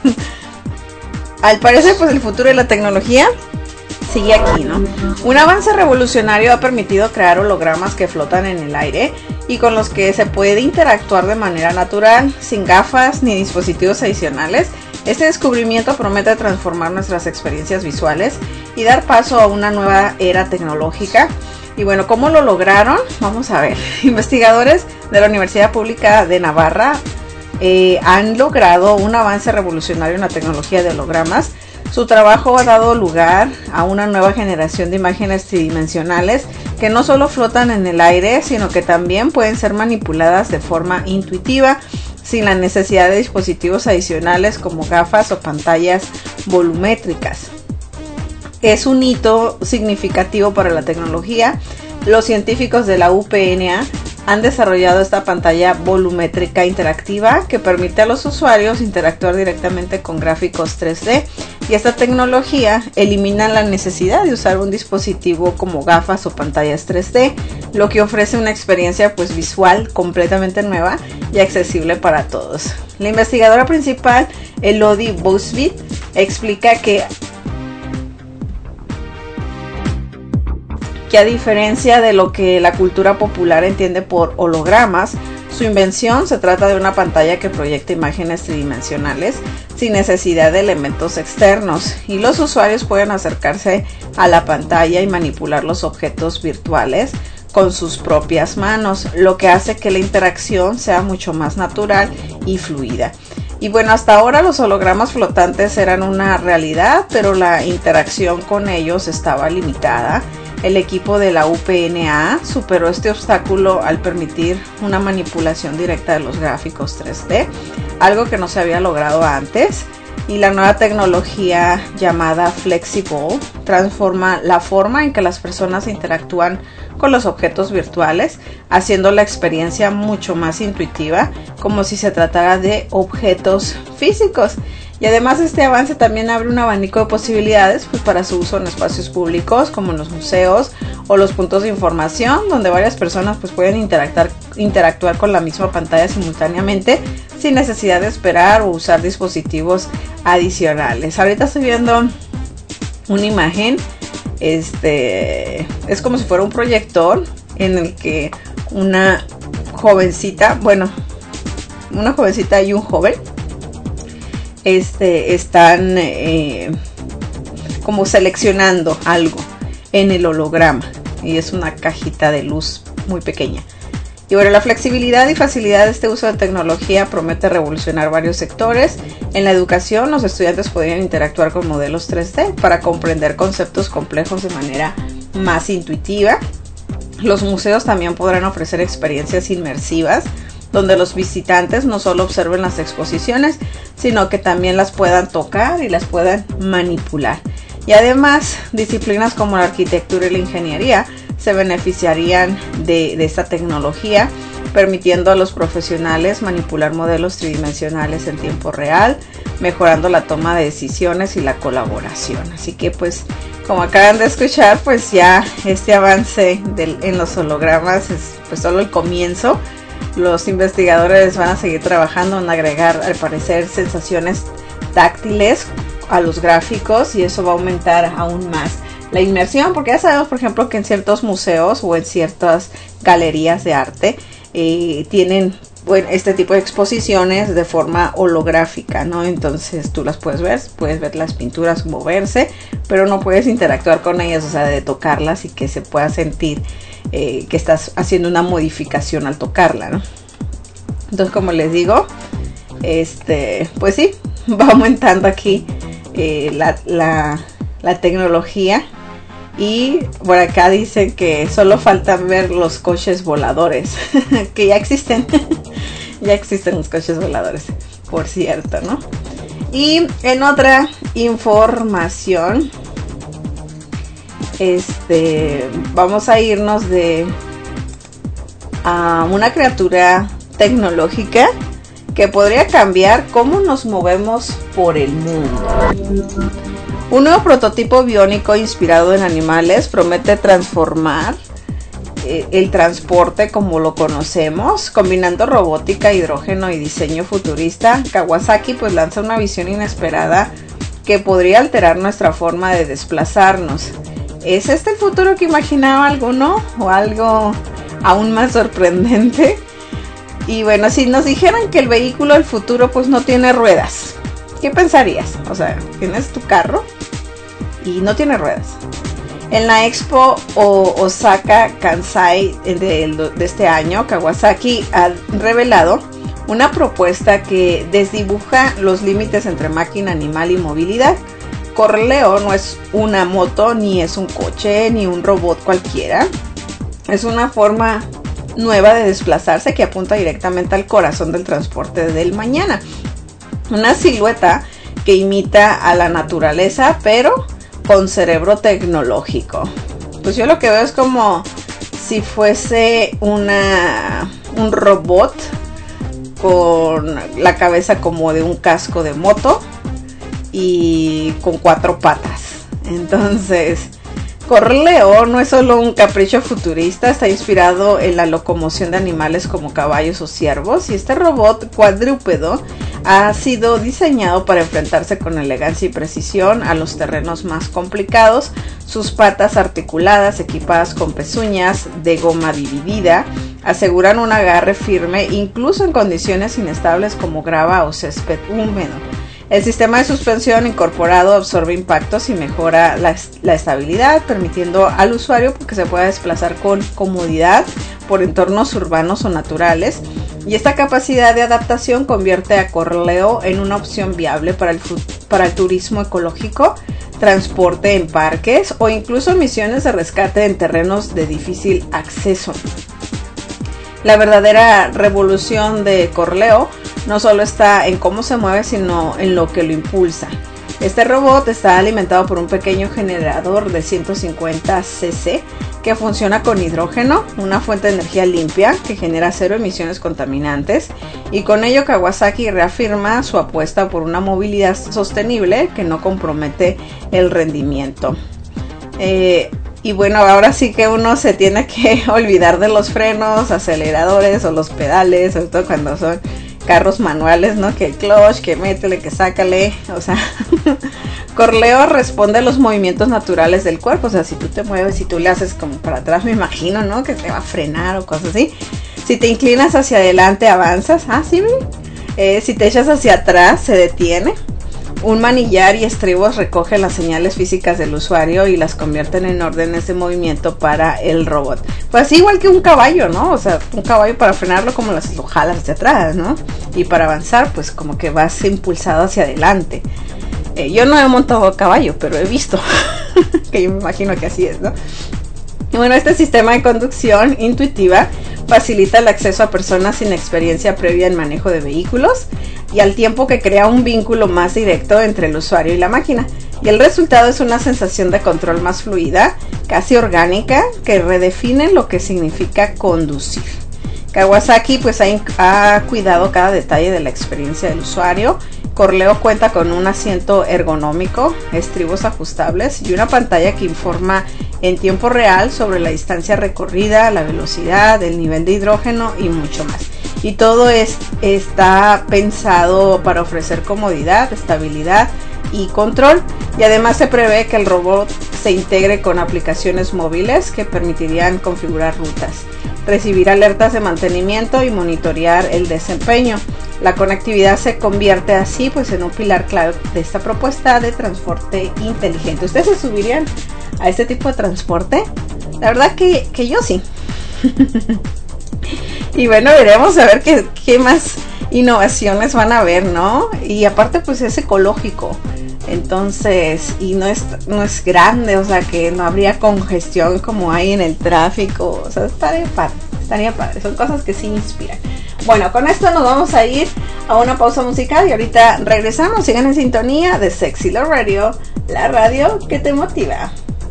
Al parecer, pues el futuro de la tecnología sigue aquí, ¿no? Un avance revolucionario ha permitido crear hologramas que flotan en el aire y con los que se puede interactuar de manera natural, sin gafas ni dispositivos adicionales. Este descubrimiento promete transformar nuestras experiencias visuales y dar paso a una nueva era tecnológica. Y bueno, ¿cómo lo lograron? Vamos a ver. Investigadores de la Universidad Pública de Navarra eh, han logrado un avance revolucionario en la tecnología de hologramas. Su trabajo ha dado lugar a una nueva generación de imágenes tridimensionales que no solo flotan en el aire, sino que también pueden ser manipuladas de forma intuitiva, sin la necesidad de dispositivos adicionales como gafas o pantallas volumétricas. Es un hito significativo para la tecnología. Los científicos de la U P N A han desarrollado esta pantalla volumétrica interactiva que permite a los usuarios interactuar directamente con gráficos tres D, y esta tecnología elimina la necesidad de usar un dispositivo como gafas o pantallas tres D, lo que ofrece una experiencia pues visual completamente nueva y accesible para todos. La investigadora principal, Elodie Bousbit, explica que que a diferencia de lo que la cultura popular entiende por hologramas, su invención se trata de una pantalla que proyecta imágenes tridimensionales sin necesidad de elementos externos, y los usuarios pueden acercarse a la pantalla y manipular los objetos virtuales con sus propias manos, lo que hace que la interacción sea mucho más natural y fluida. Y bueno, hasta ahora los hologramas flotantes eran una realidad, pero la interacción con ellos estaba limitada. El equipo de la U P N A superó este obstáculo al permitir una manipulación directa de los gráficos tres D, algo que no se había logrado antes. Y la nueva tecnología llamada Flexible transforma la forma en que las personas interactúan con los objetos virtuales, haciendo la experiencia mucho más intuitiva, como si se tratara de objetos físicos. Y además este avance también abre un abanico de posibilidades pues, para su uso en espacios públicos como en los museos o los puntos de información, donde varias personas pues, pueden interactuar, interactuar con la misma pantalla simultáneamente sin necesidad de esperar o usar dispositivos adicionales. Ahorita estoy viendo una imagen, este es como si fuera un proyector en el que una jovencita, bueno, una jovencita y un joven Este, están eh, como seleccionando algo en el holograma, y es una cajita de luz muy pequeña. Y bueno, la flexibilidad y facilidad de este uso de tecnología promete revolucionar varios sectores. En la educación, los estudiantes podrían interactuar con modelos tres D para comprender conceptos complejos de manera más intuitiva. Los museos también podrán ofrecer experiencias inmersivas, donde los visitantes no solo observen las exposiciones, sino que también las puedan tocar y las puedan manipular. Y además, disciplinas como la arquitectura y la ingeniería se beneficiarían de, de esta tecnología permitiendo a los profesionales manipular modelos tridimensionales en tiempo real, mejorando la toma de decisiones y la colaboración. Así que pues, como acaban de escuchar, pues ya este avance del, en los hologramas es pues solo el comienzo. Los investigadores van a seguir trabajando en agregar, al parecer, sensaciones táctiles a los gráficos, y eso va a aumentar aún más la inmersión, porque ya sabemos, por ejemplo, que en ciertos museos o en ciertas galerías de arte eh, tienen bueno, este tipo de exposiciones de forma holográfica, ¿no? Entonces tú las puedes ver, puedes ver las pinturas moverse, pero no puedes interactuar con ellas, o sea, de tocarlas y que se pueda sentir eh, que estás haciendo una modificación al tocarla, ¿no? Entonces, como les digo, este, pues sí, va aumentando aquí eh, la, la, la tecnología. Y por acá dicen que solo falta ver los coches voladores, que ya existen, ya existen los coches voladores, por cierto, ¿no? Y en otra información, este, vamos a irnos de a una criatura tecnológica que podría cambiar cómo nos movemos por el mundo. Un nuevo prototipo biónico inspirado en animales promete transformar eh, el transporte como lo conocemos, combinando robótica, hidrógeno y diseño futurista. Kawasaki pues lanza una visión inesperada que podría alterar nuestra forma de desplazarnos. ¿Es este el futuro que imaginaba alguno o algo aún más sorprendente? Y bueno, si nos dijeran que el vehículo del futuro pues no tiene ruedas, ¿qué pensarías? O sea, tienes tu carro y no tiene ruedas. En la Expo o Osaka Kansai de, de este año, Kawasaki ha revelado una propuesta que desdibuja los límites entre máquina, animal y movilidad. Corleo no es una moto, ni es un coche, ni un robot cualquiera. Es una forma nueva de desplazarse que apunta directamente al corazón del transporte del mañana. Una silueta que imita a la naturaleza, pero con cerebro tecnológico. Pues yo lo que veo es como si fuese una un robot con la cabeza como de un casco de moto y con cuatro patas. Entonces, Corleo no es solo un capricho futurista, está inspirado en la locomoción de animales como caballos o ciervos, y este robot cuadrúpedo ha sido diseñado para enfrentarse con elegancia y precisión a los terrenos más complicados. Sus patas articuladas, equipadas con pezuñas de goma dividida, aseguran un agarre firme incluso en condiciones inestables como grava o césped húmedo. El sistema de suspensión incorporado absorbe impactos y mejora la, la estabilidad, permitiendo al usuario que se pueda desplazar con comodidad por entornos urbanos o naturales. Y esta capacidad de adaptación convierte a Corleo en una opción viable para el, para el turismo ecológico, transporte en parques o incluso misiones de rescate en terrenos de difícil acceso. La verdadera revolución de Corleo no solo está en cómo se mueve, sino en lo que lo impulsa. Este robot está alimentado por un pequeño generador de ciento cincuenta cc que funciona con hidrógeno, una fuente de energía limpia que genera cero emisiones contaminantes, y con ello Kawasaki reafirma su apuesta por una movilidad sostenible que no compromete el rendimiento. Eh, Y bueno, ahora sí que uno se tiene que olvidar de los frenos, aceleradores o los pedales, sobre todo cuando son carros manuales, ¿no? Que el clutch, que métele, que sácale, o sea, Corleo responde a los movimientos naturales del cuerpo, o sea, si tú te mueves, si tú le haces como para atrás, me imagino, ¿no? Que te va a frenar o cosas así. Si te inclinas hacia adelante, avanzas, ah, sí, eh, si te echas hacia atrás, se detiene. Un manillar y estribos recogen las señales físicas del usuario y las convierten en órdenes de movimiento para el robot. Pues así igual que un caballo, ¿no? O sea, un caballo para frenarlo como las lo jalas hacia atrás, ¿no? Y para avanzar, pues como que vas impulsado hacia adelante. Eh, yo no he montado caballo, pero he visto, que yo me imagino que así es, ¿no? Y bueno, este sistema de conducción intuitiva facilita el acceso a personas sin experiencia previa en manejo de vehículos, y al tiempo que crea un vínculo más directo entre el usuario y la máquina. Y el resultado es una sensación de control más fluida, casi orgánica, que redefine lo que significa conducir. Kawasaki pues ha, ha cuidado cada detalle de la experiencia del usuario. Corleo cuenta con un asiento ergonómico, estribos ajustables y una pantalla que informa en tiempo real sobre la distancia recorrida, la velocidad, el nivel de hidrógeno y mucho más. Y todo es, está pensado para ofrecer comodidad, estabilidad y control, y además se prevé que el robot se integre con aplicaciones móviles que permitirían configurar rutas, recibir alertas de mantenimiento y monitorear el desempeño. La conectividad se convierte así pues en un pilar clave de esta propuesta de transporte inteligente. ¿Ustedes se subirían a este tipo de transporte? La verdad que, que yo sí. Y bueno, veremos a ver qué, qué más innovaciones van a haber, ¿no? Y aparte pues es ecológico. Entonces, y no es, no es grande, o sea que no habría congestión como hay en el tráfico. O sea, estaría padre, estaría padre. Son cosas que sí inspiran. Bueno, con esto nos vamos a ir a una pausa musical y ahorita regresamos. Sigan en sintonía de Sexy Love Radio, la radio que te motiva.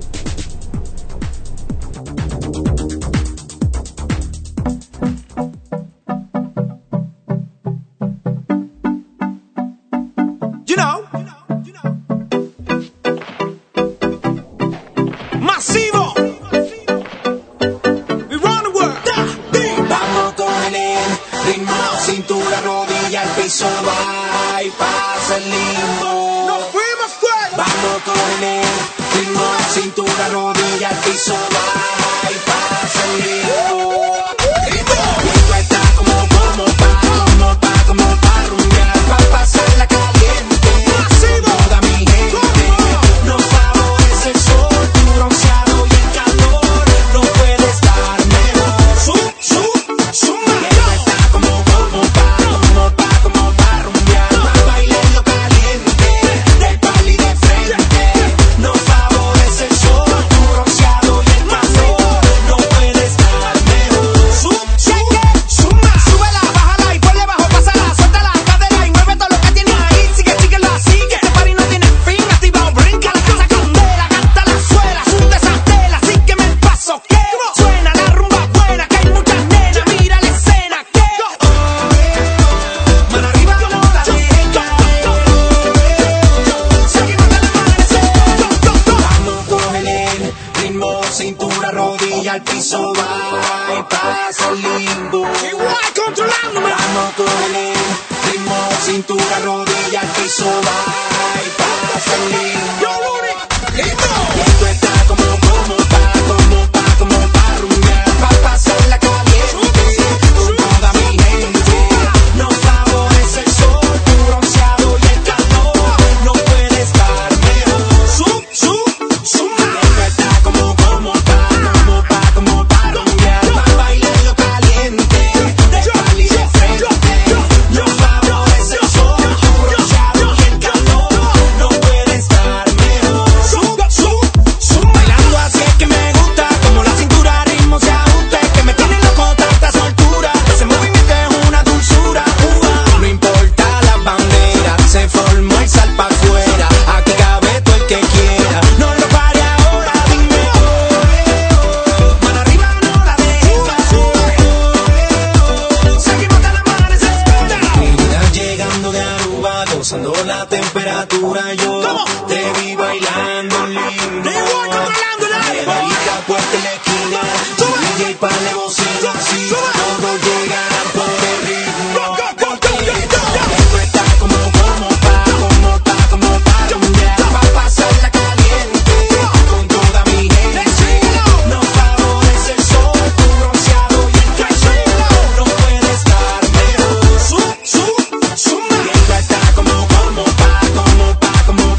You know, masivo. We run the world. Vamos con el ritmo, cintura, rodilla, el piso va y pasa el limbo. Nos fuimos fuera. Vamos con el ritmo, cintura, rodilla, el piso va y pasa el limbo. Esto está como, como pa, como pa, como pa rumbear, pa pasarla caliente. Toda mi gente nos favorece el sol, tu bronceado y el calor. No puede estar mejor. Sum, sum, suma. Esto está como, como pa, como pa, como pa rumbear, pa bailarlo caliente, de pal y de frente. Nos favorece el sol, tu bronceado y el calor. No puede estar mejor. Sum, sum, suma. Súbela, bájala y ponle bajo, pásala, suelta la cadera y mueve todo lo que tienes ahí. Sigue, síguelo así, que este party no tiene fin. Activa o brinca, la casa candela, canta la suela, sunta esa tela, sígueme el paso que suena la rumba buena, que hay muchas nenas, mira la escena que mano arriba no la dejen caer. Seguimos hasta el amanecer. Vamos con el ritmo, cintura, rodilla, al piso va y pasa el limbo. Igual controlándome. Vamos con el ritmo, cintura, rodilla, al piso va y pasa el limbo. Esto está como, como pa, como pa, como pa rumbear, pa pasarla caliente. Con toda mi gente nos favorece el sol, tu bronceado y el calor. No puede estar mejor. Sum, sum, suma. Esto está como, como pa, como pa, como pa rumbear, pa bailarlo caliente, de pal y de frente. Nos favorece el sol, tu bronceado y el calor. No puede estar mejor. Sum, sum, sum. Bailando así es que me gusta, como la cintura ritmo se ajusta, es que me tiene loco tanta soltura. Ese movimiento es una dulzura. Uva. No importa las banderas, se formó el sal pa' afuera. Aquí cabe todo el que quiera. No lo pare ahora, dime oh, oh. Mano arriba no la dejes caer. Seguimos hasta el amanecer. Mira, llegando de Aruba, gozando la temperatura. Yo te vi bailando lindo. Margarita, puerta en la esquina, D J pa' la bocina, así todos llegan por el ritmo. Esto está como, como pa, como pa, como pa rumbear, pa pasarla caliente. Con toda mi gente nos favorece el sol, tu bronceado y el calor. No puede estar mejor. Sum, sum, suma. Esto está como, como pa, como pa, como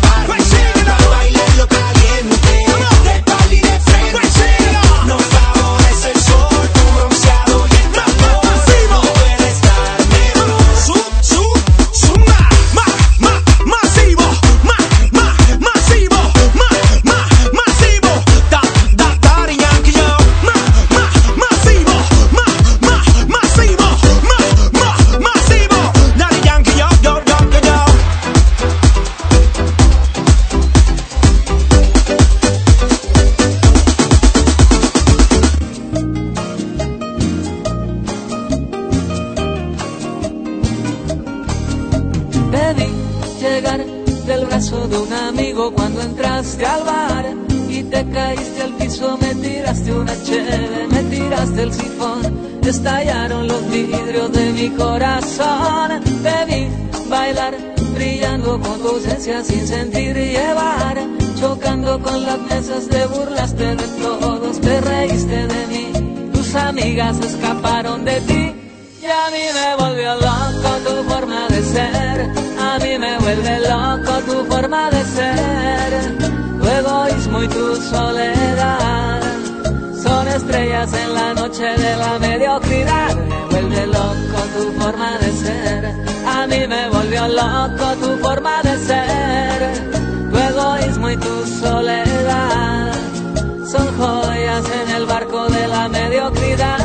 Te vi llegar del brazo de un amigo cuando entraste al bar y te caíste al piso, me tiraste una cheve, me tiraste el sifón, estallaron los vidrios de mi corazón. Te vi bailar brillando con tu ausencia sin sentir llevar, chocando con las mesas, te burlaste de todos, te reíste de mí, tus amigas escaparon de ti. Y a mí me volvió loco tu forma de ser, a mí me vuelve loco tu forma de ser. Tu egoísmo y tu soledad son estrellas en la noche de la mediocridad. Me vuelve loco tu forma de ser, a mí me volvió loco tu forma de ser. Tu egoísmo y tu soledad son joyas en el barco de la mediocridad.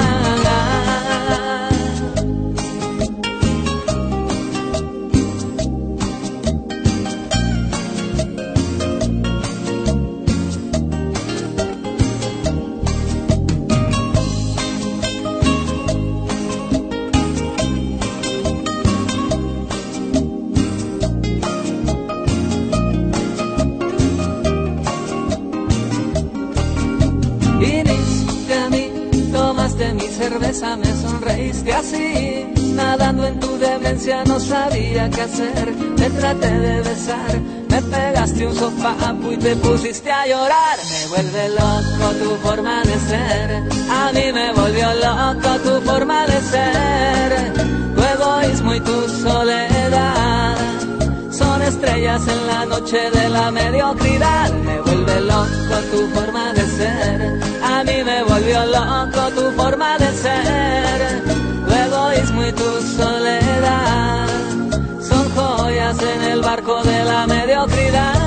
Cerveza, me sonreíste así, nadando en tu demencia, no sabía qué hacer, te traté de besar, me pegaste un sopapo y te pusiste a llorar. Me vuelve loco tu forma de ser, a mí me volvió loco tu forma de ser. Tu egoísmo y tu soledad son estrellas en la noche de la mediocridad. Me vuelve loco tu forma de ser, a mí me volvió loco tu forma de ser. Tu egoísmo y tu soledad son joyas en el barco de la mediocridad.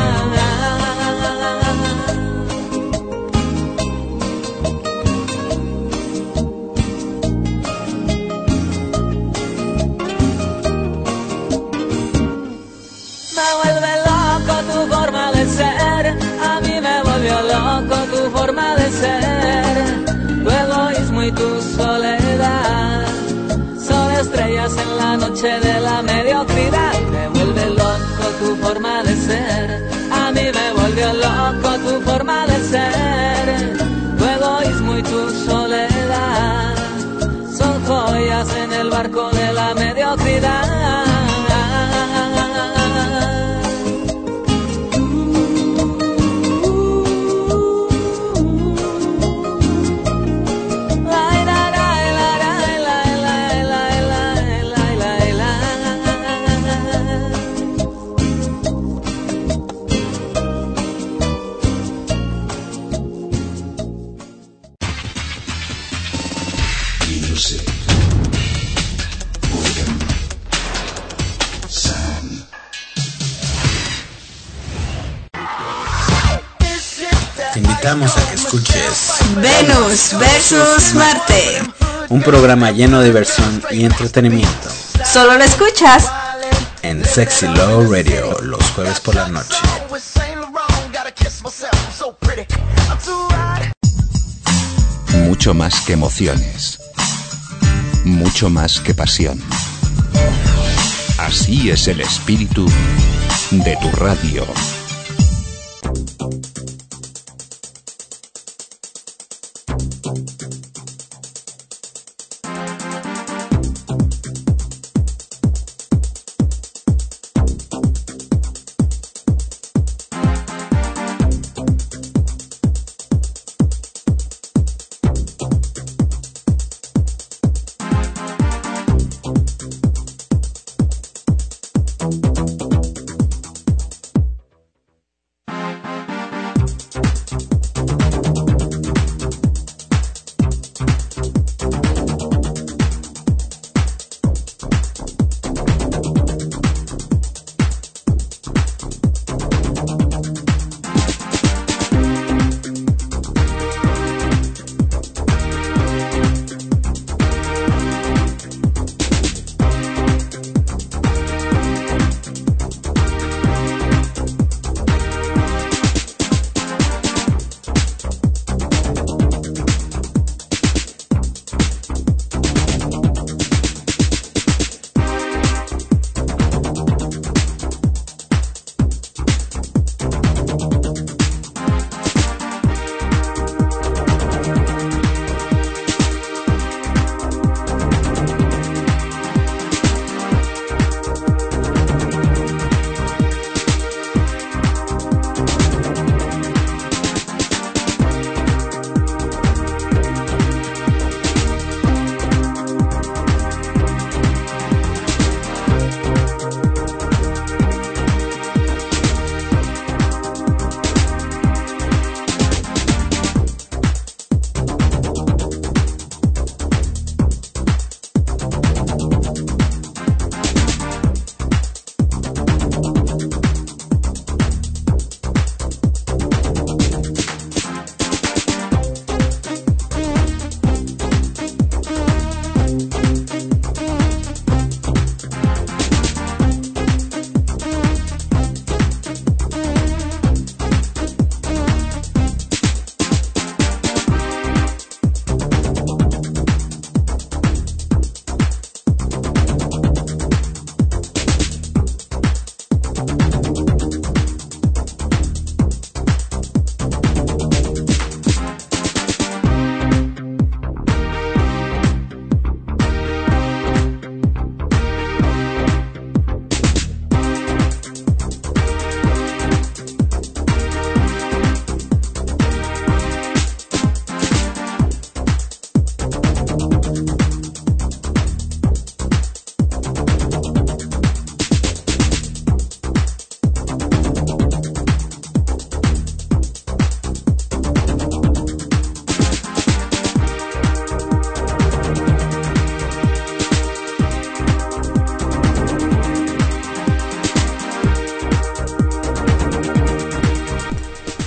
Loco tu forma de ser, tu egoísmo y tu soledad son estrellas en la noche de la mediocridad. Me vuelve loco tu forma de ser, a mí me volvió loco tu forma de ser. Tu egoísmo y tu soledad son joyas en el barco de la mediocridad. Invitamos a que escuches Venus versus Marte, un programa lleno de diversión y entretenimiento. Solo lo escuchas en Sexy Love Radio los jueves por la noche. Mucho más que emociones, mucho más que pasión. Así es el espíritu de tu radio.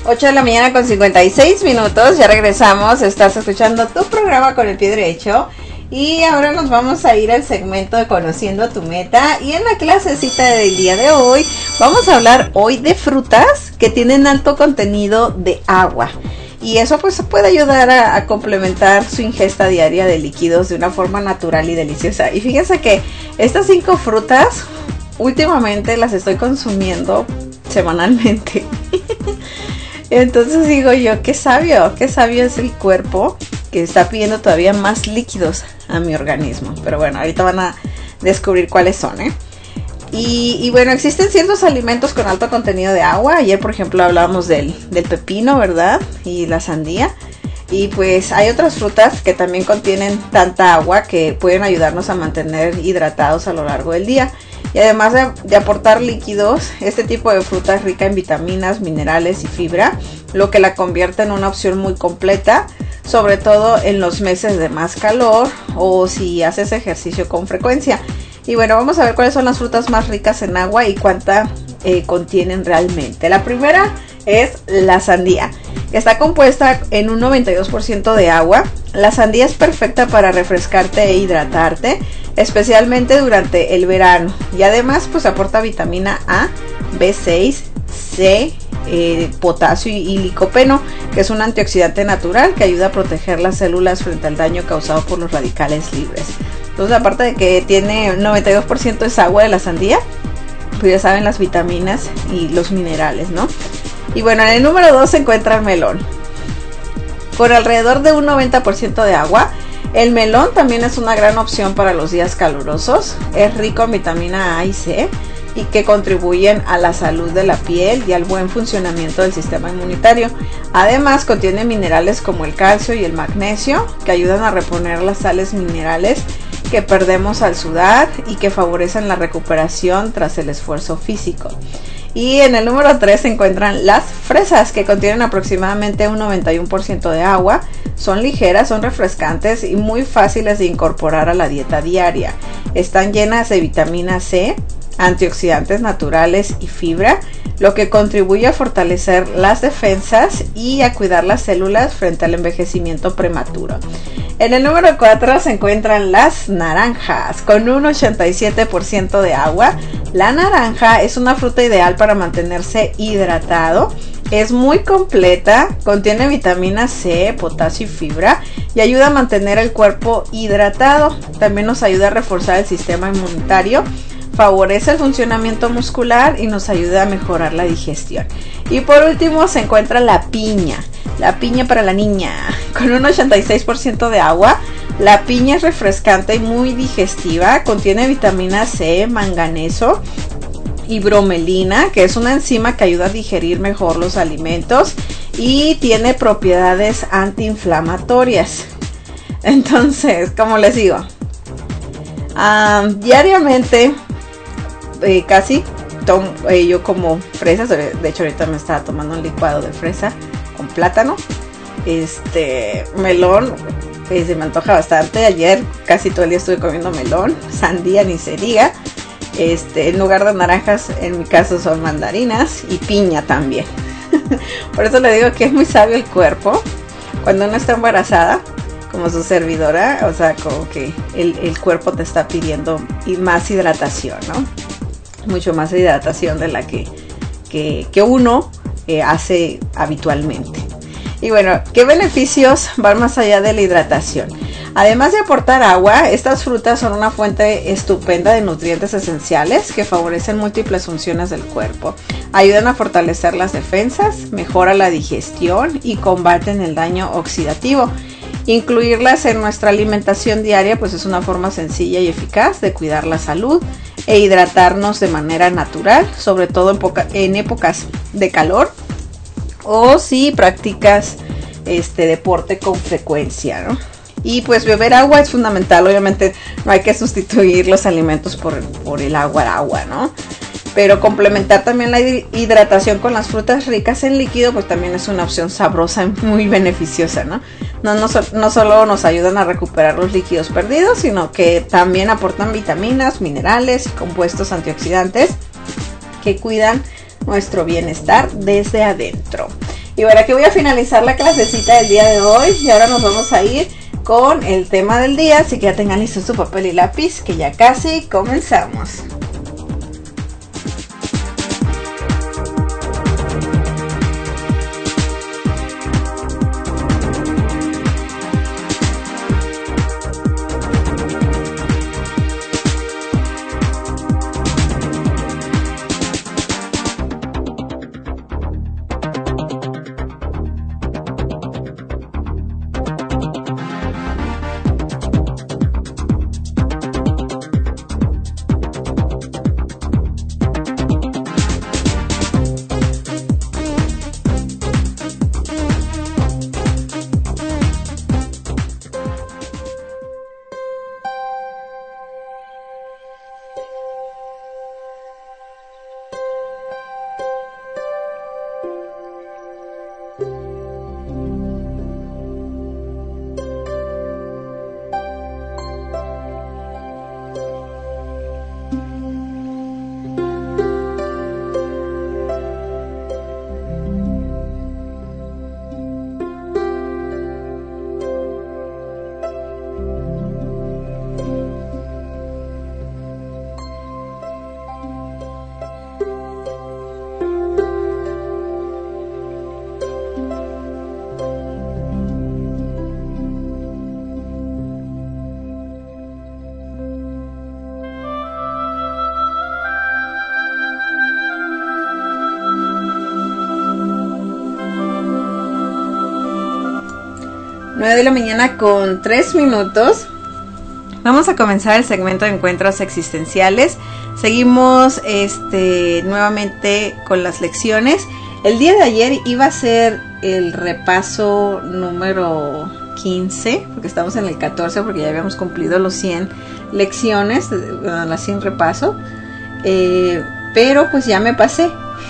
ocho de la mañana con cincuenta y seis minutos, ya regresamos, estás escuchando tu programa Con el Pie Derecho y ahora nos vamos a ir al segmento de Conociendo tu Meta y en la clasecita del día de hoy vamos a hablar hoy de frutas que tienen alto contenido de agua y eso pues puede ayudar a, a complementar su ingesta diaria de líquidos de una forma natural y deliciosa. Y fíjense que estas cinco frutas últimamente las estoy consumiendo semanalmente. Entonces digo yo, qué sabio, qué sabio es el cuerpo que está pidiendo todavía más líquidos a mi organismo. Pero bueno, ahorita van a descubrir cuáles son, ¿eh? Y, y bueno, existen ciertos alimentos con alto contenido de agua. Ayer, por ejemplo, hablábamos del, del pepino, ¿verdad? Y la sandía. Y pues hay otras frutas que también contienen tanta agua que pueden ayudarnos a mantener hidratados a lo largo del día. Y además de, de aportar líquidos, este tipo de fruta es rica en vitaminas, minerales y fibra, lo que la convierte en una opción muy completa, sobre todo en los meses de más calor o si haces ejercicio con frecuencia. Y bueno, vamos a ver cuáles son las frutas más ricas en agua y cuánta eh, contienen realmente. La primera es la sandía, que está compuesta en un noventa y dos por ciento de agua. La sandía es perfecta para refrescarte e hidratarte, especialmente durante el verano. Y además pues aporta vitamina A, B seis, C, eh, potasio y, y licopeno, que es un antioxidante natural que ayuda a proteger las células frente al daño causado por los radicales libres. Entonces, aparte de que tiene noventa y dos por ciento es agua de la sandía, pues ya saben las vitaminas y los minerales, ¿no? Y bueno, en el número dos se encuentra el melón. Con alrededor de un noventa por ciento de agua, el melón también es una gran opción para los días calurosos. Es rico en vitamina A y C y que contribuyen a la salud de la piel y al buen funcionamiento del sistema inmunitario. Además, contiene minerales como el calcio y el magnesio que ayudan a reponer las sales minerales que perdemos al sudar y que favorecen la recuperación tras el esfuerzo físico. Y en el número tres se encuentran las fresas, que contienen aproximadamente un noventa y uno por ciento de agua. Son ligeras, son refrescantes y muy fáciles de incorporar a la dieta diaria. Están llenas de vitamina C, antioxidantes naturales y fibra, lo que contribuye a fortalecer las defensas y a cuidar las células frente al envejecimiento prematuro. En el número cuatro se encuentran las naranjas, con un ochenta y siete por ciento de agua. La naranja es una fruta ideal para mantenerse hidratado. Es muy completa, contiene vitamina C, potasio y fibra y ayuda a mantener el cuerpo hidratado. También nos ayuda a reforzar el sistema inmunitario, favorece el funcionamiento muscular y nos ayuda a mejorar la digestión. Y por último se encuentra la piña, la piña para la niña, con un ochenta y seis por ciento de agua. La piña es refrescante y muy digestiva, contiene vitamina C, manganeso y bromelina, que es una enzima que ayuda a digerir mejor los alimentos y tiene propiedades antiinflamatorias. Entonces, como les digo, um, diariamente eh, casi tomo, eh, yo como fresas. De hecho ahorita me estaba tomando un licuado de fresa con plátano, este melón, eh, se me antoja bastante. Ayer casi todo el día estuve comiendo melón, sandía ni se diga. Este, en lugar de naranjas, en mi caso son mandarinas y piña también. Por eso le digo que es muy sabio el cuerpo cuando uno está embarazada, como su servidora. O sea, como que el, el cuerpo te está pidiendo y más hidratación, ¿no? Mucho más hidratación de la que, que, que uno eh, hace habitualmente. Y bueno, ¿qué beneficios van más allá de la hidratación? Además de aportar agua, estas frutas son una fuente estupenda de nutrientes esenciales que favorecen múltiples funciones del cuerpo. Ayudan a fortalecer las defensas, mejoran la digestión y combaten el daño oxidativo. Incluirlas en nuestra alimentación diaria pues es una forma sencilla y eficaz de cuidar la salud e hidratarnos de manera natural, sobre todo en, poca, en épocas de calor o si practicas este deporte con frecuencia, ¿no? Y pues beber agua es fundamental. Obviamente no hay que sustituir los alimentos por, por el agua, agua, ¿no? Pero complementar también la hidratación con las frutas ricas en líquido, pues también es una opción sabrosa y muy beneficiosa, ¿no? No, no, no solo nos ayudan a recuperar los líquidos perdidos, sino que también aportan vitaminas, minerales y compuestos antioxidantes que cuidan nuestro bienestar desde adentro. Y bueno, aquí voy a finalizar la clasecita del día de hoy y ahora nos vamos a ir con el tema del día, así que ya tengan listo su papel y lápiz, que ya casi comenzamos. nueve de la mañana con tres minutos. Vamos a comenzar el segmento de encuentros existenciales. Seguimos este nuevamente con las lecciones. El día de ayer iba a ser el repaso número quince, porque estamos en el catorce, porque ya habíamos cumplido los cien lecciones, las cien repaso. Eh, pero pues ya me pasé.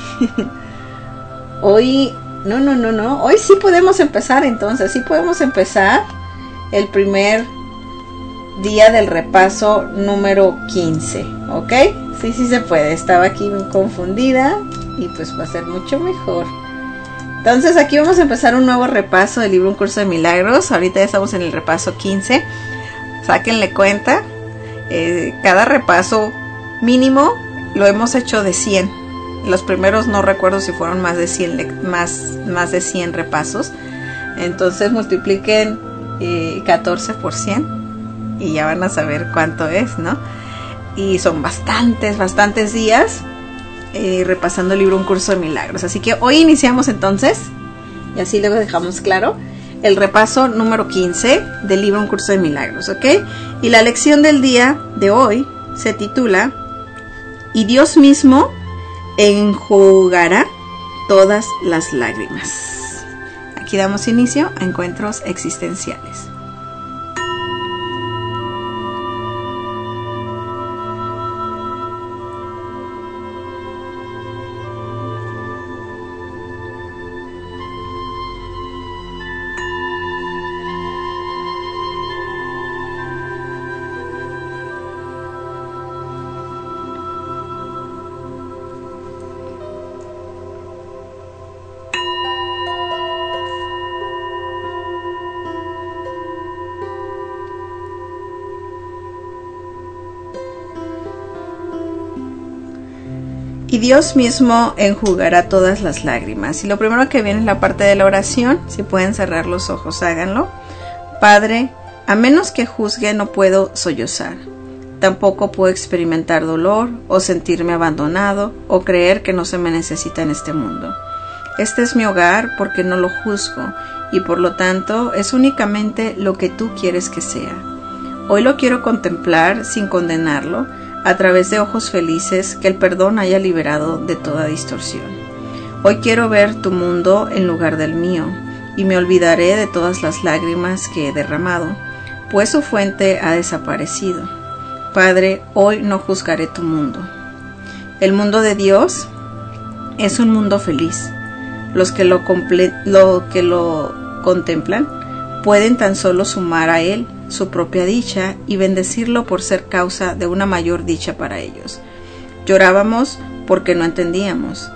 Hoy No, no, no, no. Hoy sí podemos empezar, entonces. Sí podemos empezar el primer día del repaso número quince. ¿Ok? Sí, sí se puede. Estaba aquí confundida y pues va a ser mucho mejor. Entonces aquí vamos a empezar un nuevo repaso del libro Un Curso de Milagros. Ahorita ya estamos en el repaso quince. Sáquenle cuenta. Eh, cada repaso mínimo lo hemos hecho de cien. Los primeros no recuerdo si fueron más de cien, más, más de cien repasos. Entonces multipliquen eh, catorce por cien y ya van a saber cuánto es, ¿no? Y son bastantes, bastantes días eh, repasando el libro Un Curso de Milagros. Así que hoy iniciamos entonces, y así luego dejamos claro, el repaso número quince del libro Un Curso de Milagros, ¿ok? Y la lección del día de hoy se titula Y Dios mismo enjugará todas las lágrimas. Aquí damos inicio a encuentros existenciales. Y Dios mismo enjugará todas las lágrimas. Y lo primero que viene es la parte de la oración. Si pueden cerrar los ojos, háganlo. Padre, a menos que juzgue no puedo sollozar. Tampoco puedo experimentar dolor o sentirme abandonado o creer que no se me necesita en este mundo. Este es mi hogar porque no lo juzgo y por lo tanto es únicamente lo que tú quieres que sea. Hoy lo quiero contemplar sin condenarlo, a través de ojos felices que el perdón haya liberado de toda distorsión. Hoy quiero ver tu mundo en lugar del mío, y me olvidaré de todas las lágrimas que he derramado, pues su fuente ha desaparecido. Padre, hoy no juzgaré tu mundo. El mundo de Dios es un mundo feliz. Los que lo, comple- lo, que lo contemplan pueden tan solo sumar a él su propia dicha y bendecirlo por ser causa de una mayor dicha para ellos. Llorábamos porque no entendíamos,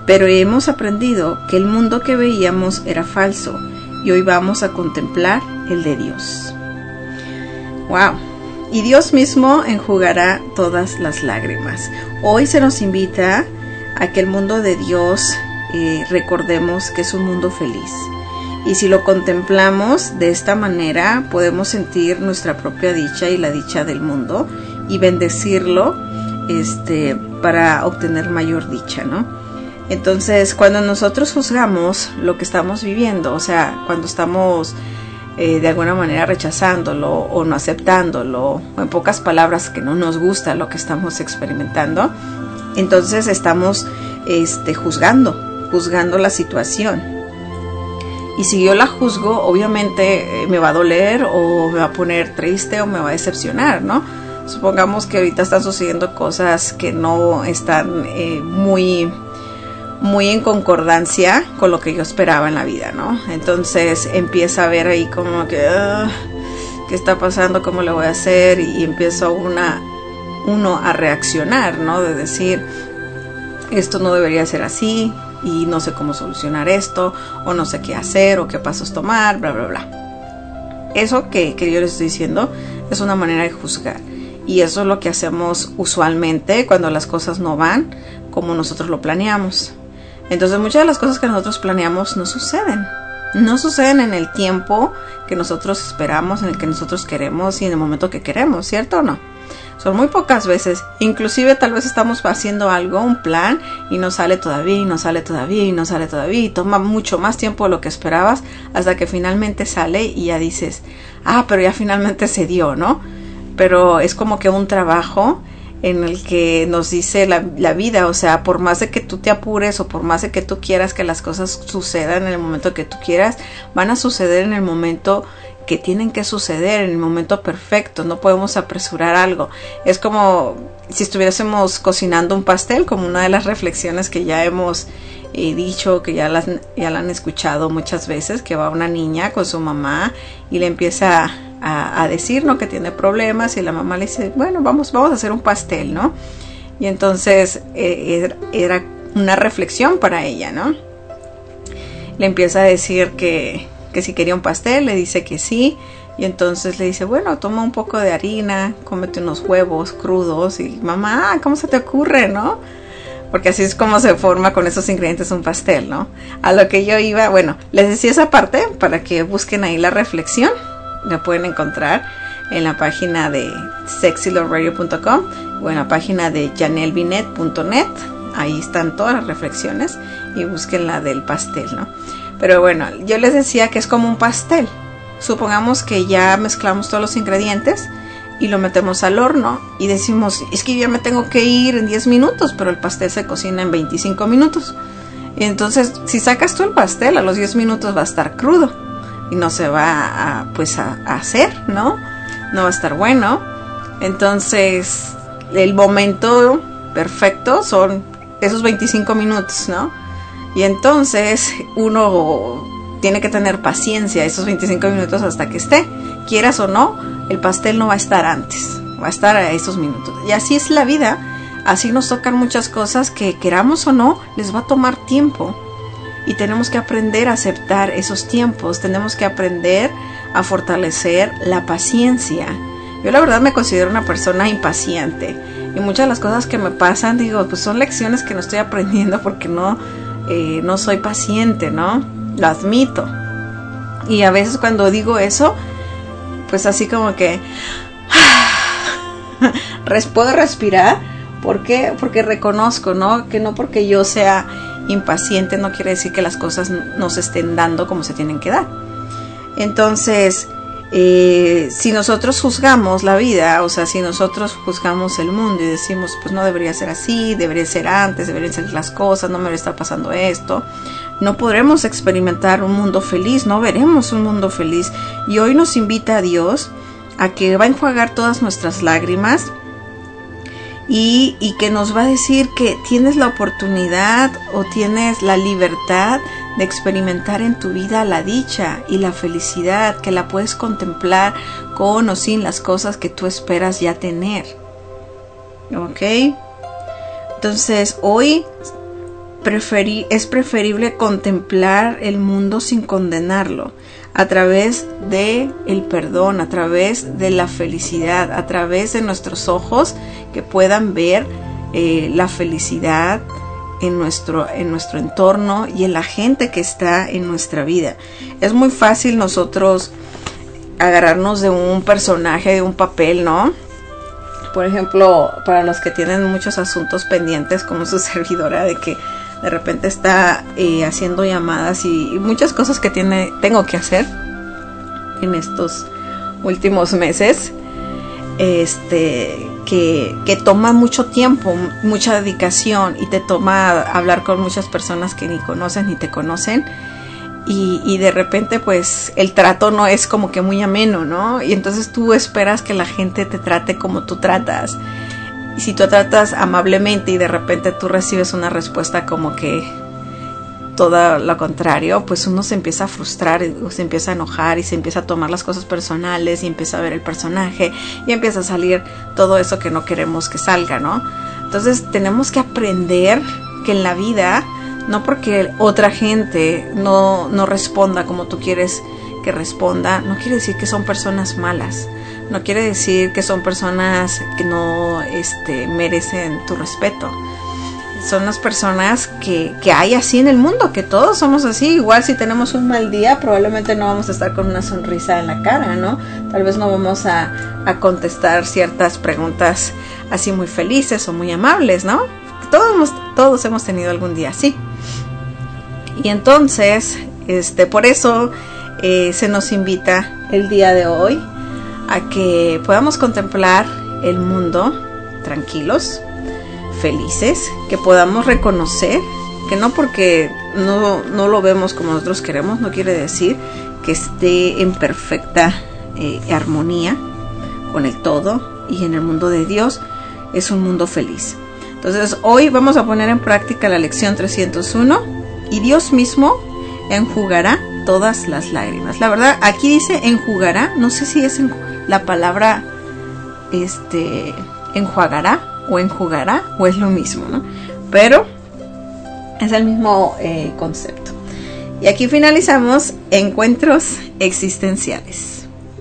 pero hemos aprendido que el mundo que veíamos era falso y hoy vamos a contemplar el de Dios. ¡Wow! Y Dios mismo enjugará todas las lágrimas. Hoy se nos invita a que el mundo de Dios eh, recordemos que es un mundo feliz. Y si lo contemplamos de esta manera, podemos sentir nuestra propia dicha y la dicha del mundo y bendecirlo este, para obtener mayor dicha, ¿no? Entonces, cuando nosotros juzgamos lo que estamos viviendo, o sea, cuando estamos eh, de alguna manera rechazándolo o no aceptándolo, o en pocas palabras que no nos gusta lo que estamos experimentando, entonces estamos este, juzgando, juzgando la situación. Y si yo la juzgo, obviamente eh, me va a doler o me va a poner triste o me va a decepcionar, ¿no? Supongamos que ahorita están sucediendo cosas que no están eh, muy... muy en concordancia con lo que yo esperaba en la vida, ¿no? Entonces empieza a ver ahí como que uh, ¿qué está pasando? ¿Cómo le voy a hacer? Y empiezo una, uno a reaccionar, ¿no? De decir, esto no debería ser así y no sé cómo solucionar esto, o no sé qué hacer, o qué pasos tomar, bla, bla, bla. Eso que, que yo les estoy diciendo es una manera de juzgar. Y eso es lo que hacemos usualmente cuando las cosas no van como nosotros lo planeamos. Entonces muchas de las cosas que nosotros planeamos no suceden. No suceden en el tiempo que nosotros esperamos, en el que nosotros queremos y en el momento que queremos, ¿cierto o no? Son muy pocas veces. Inclusive tal vez estamos haciendo algo, un plan, y no sale todavía, y no sale todavía, y no sale todavía, y toma mucho más tiempo de lo que esperabas hasta que finalmente sale y ya dices, ah, pero ya finalmente se dio, ¿no? Pero es como que un trabajo en el que nos dice la, la vida, o sea, por más de que tú te apures o por más de que tú quieras que las cosas sucedan en el momento que tú quieras, van a suceder en el momento que tienen que suceder, en el momento perfecto. No podemos apresurar algo. Es como si estuviésemos cocinando un pastel, como una de las reflexiones que ya hemos eh, dicho, que ya, las, ya la han escuchado muchas veces, que va una niña con su mamá y le empieza a A, a decir, ¿no?, que tiene problemas, y la mamá le dice, bueno, vamos, vamos a hacer un pastel, ¿no? Y entonces eh, era una reflexión para ella, ¿no? Le empieza a decir que, que si quería un pastel, le dice que sí, y entonces le dice, bueno, toma un poco de harina, cómete unos huevos crudos, y mamá, ¿cómo se te ocurre, no? Porque así es como se forma con esos ingredientes un pastel, ¿no? A lo que yo iba, bueno, les decía esa parte para que busquen ahí la reflexión. La pueden encontrar en la página de sexy love radio punto com o en la página de janelle binet punto net. Ahí están todas las reflexiones y busquen la del pastel, ¿no? Pero bueno, yo les decía que es como un pastel. Supongamos que ya mezclamos todos los ingredientes y lo metemos al horno y decimos, es que ya me tengo que ir en diez minutos, pero el pastel se cocina en veinticinco minutos. Y entonces, si sacas tú el pastel, a los diez minutos va a estar crudo y no se va a, pues a, a hacer, ¿no? No va a estar bueno. Entonces, el momento perfecto son esos veinticinco minutos, ¿no? Y entonces uno tiene que tener paciencia esos veinticinco minutos hasta que esté. Quieras o no, el pastel no va a estar antes, va a estar a esos minutos. Y así es la vida. Así nos tocan muchas cosas que, queramos o no, les va a tomar tiempo. Y tenemos que aprender a aceptar esos tiempos, tenemos que aprender a fortalecer la paciencia. Yo la verdad me considero una persona impaciente y muchas de las cosas que me pasan, digo, pues son lecciones que no estoy aprendiendo porque no, eh, no soy paciente, ¿no? Lo admito. Y a veces cuando digo eso, pues así como que puedo respirar. ¿Por qué? Porque reconozco, ¿no? Que no porque yo sea impaciente no quiere decir que las cosas no se estén dando como se tienen que dar. Entonces, eh, si nosotros juzgamos la vida, o sea, si nosotros juzgamos el mundo y decimos, pues no debería ser así, debería ser antes, deberían ser las cosas, no me debería estar pasando esto, no podremos experimentar un mundo feliz, no veremos un mundo feliz. Y hoy nos invita a Dios a que va a enjuagar todas nuestras lágrimas, Y, y que nos va a decir que tienes la oportunidad o tienes la libertad de experimentar en tu vida la dicha y la felicidad, que la puedes contemplar con o sin las cosas que tú esperas ya tener. ¿Ok? Entonces hoy preferi- es preferible contemplar el mundo sin condenarlo, a través de el perdón, a través de la felicidad, a través de nuestros ojos que puedan ver eh, la felicidad en nuestro, en nuestro entorno y en la gente que está en nuestra vida. Es muy fácil nosotros agarrarnos de un personaje, de un papel, ¿no? Por ejemplo, para los que tienen muchos asuntos pendientes, como su servidora, de que de repente está eh, haciendo llamadas y, y muchas cosas que tiene, tengo que hacer en estos últimos meses, este, que, que toma mucho tiempo, mucha dedicación, y te toma hablar con muchas personas que ni conoces ni te conocen, y, y de repente pues el trato no es como que muy ameno, ¿no? Y entonces tú esperas que la gente te trate como tú tratas. Y si tú tratas amablemente y de repente tú recibes una respuesta como que todo lo contrario, pues uno se empieza a frustrar, o se empieza a enojar y se empieza a tomar las cosas personales y empieza a ver el personaje y empieza a salir todo eso que no queremos que salga, ¿no? Entonces tenemos que aprender que en la vida, no porque otra gente no, no responda como tú quieres que responda, no quiere decir que son personas malas. No quiere decir que son personas que no este, merecen tu respeto. Son las personas que, que hay así en el mundo, que todos somos así. Igual si tenemos un mal día, probablemente no vamos a estar con una sonrisa en la cara, ¿no? Tal vez no vamos a, a contestar ciertas preguntas así muy felices o muy amables, ¿no? Todos hemos, todos hemos tenido algún día así. Y entonces, este, por eso eh, se nos invita el día de hoy a que podamos contemplar el mundo tranquilos, felices, que podamos reconocer que no porque no, no lo vemos como nosotros queremos, no quiere decir que esté en perfecta eh, armonía con el todo, y en el mundo de Dios es un mundo feliz. Entonces hoy vamos a poner en práctica la lección trescientos uno, y Dios mismo enjugará todas las lágrimas. La verdad, aquí dice enjugará, no sé si es enjugará. La palabra este, enjuagará o enjugará o es lo mismo, ¿no? Pero es el mismo eh, concepto. Y aquí finalizamos encuentros existenciales.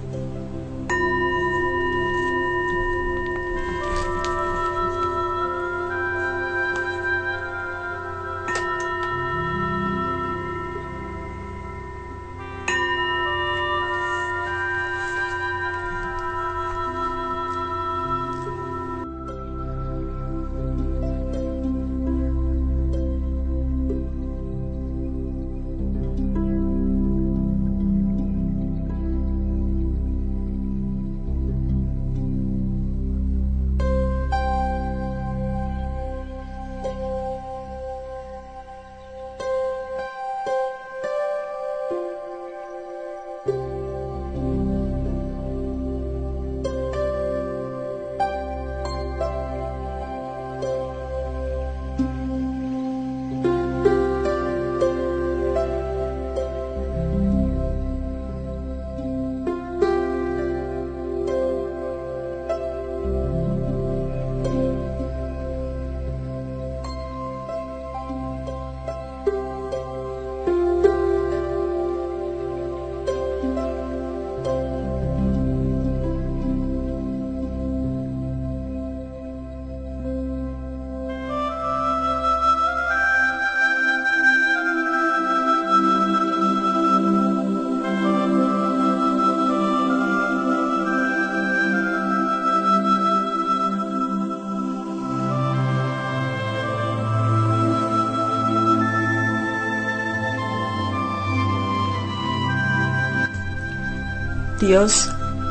Dios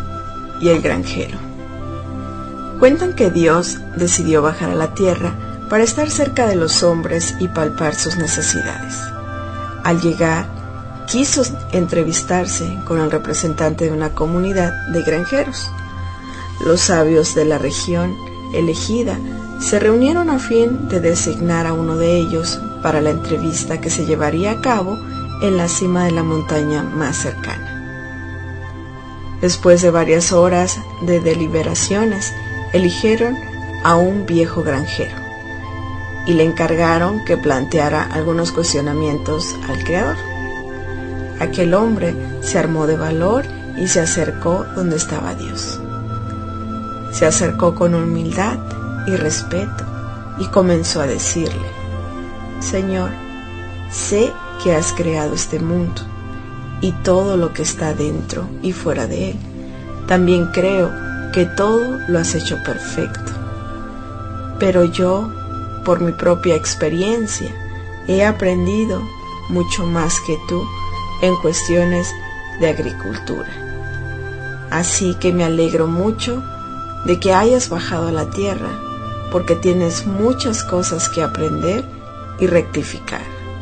y el granjero. Cuentan que Dios decidió bajar a la tierra para estar cerca de los hombres y palpar sus necesidades. Al llegar, quiso entrevistarse con el representante de una comunidad de granjeros. Los sabios de la región elegida se reunieron a fin de designar a uno de ellos para la entrevista que se llevaría a cabo en la cima de la montaña más cercana. Después de varias horas de deliberaciones, eligieron a un viejo granjero, y le encargaron que planteara algunos cuestionamientos al Creador. Aquel hombre se armó de valor y se acercó donde estaba Dios. Se acercó con humildad y respeto y comenzó a decirle: Señor, sé que has creado este mundo y todo lo que está dentro y fuera de él. También creo que todo lo has hecho perfecto. Pero yo, por mi propia experiencia, he aprendido mucho más que tú en cuestiones de agricultura. Así que me alegro mucho de que hayas bajado a la tierra, porque tienes muchas cosas que aprender y rectificar.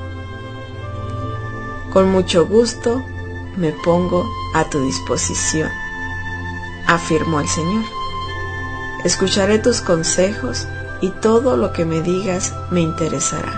Con mucho gusto me pongo a tu disposición, afirmó el Señor. Escucharé tus consejos y todo lo que me digas me interesará.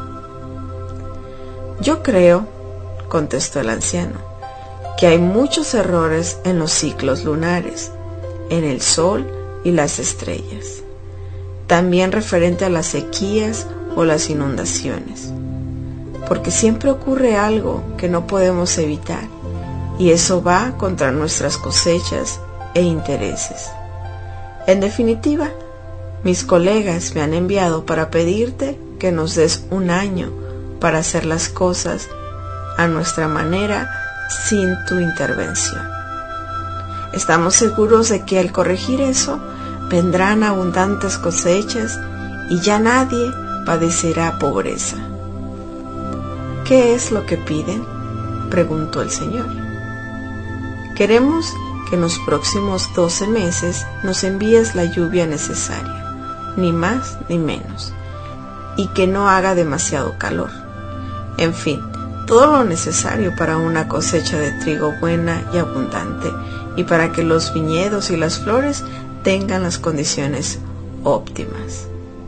Yo creo, contestó el anciano, que hay muchos errores en los ciclos lunares, en el sol y las estrellas, también referente a las sequías o las inundaciones, porque siempre ocurre algo que no podemos evitar y eso va contra nuestras cosechas e intereses. En definitiva, mis colegas me han enviado para pedirte que nos des un año para hacer las cosas a nuestra manera sin tu intervención. Estamos seguros de que al corregir eso vendrán abundantes cosechas y ya nadie padecerá pobreza. ¿Qué es lo que piden?, preguntó el Señor. Queremos que en los próximos doce meses nos envíes la lluvia necesaria, ni más ni menos, y que no haga demasiado calor. En fin, todo lo necesario para una cosecha de trigo buena y abundante, y para que los viñedos y las flores tengan las condiciones óptimas.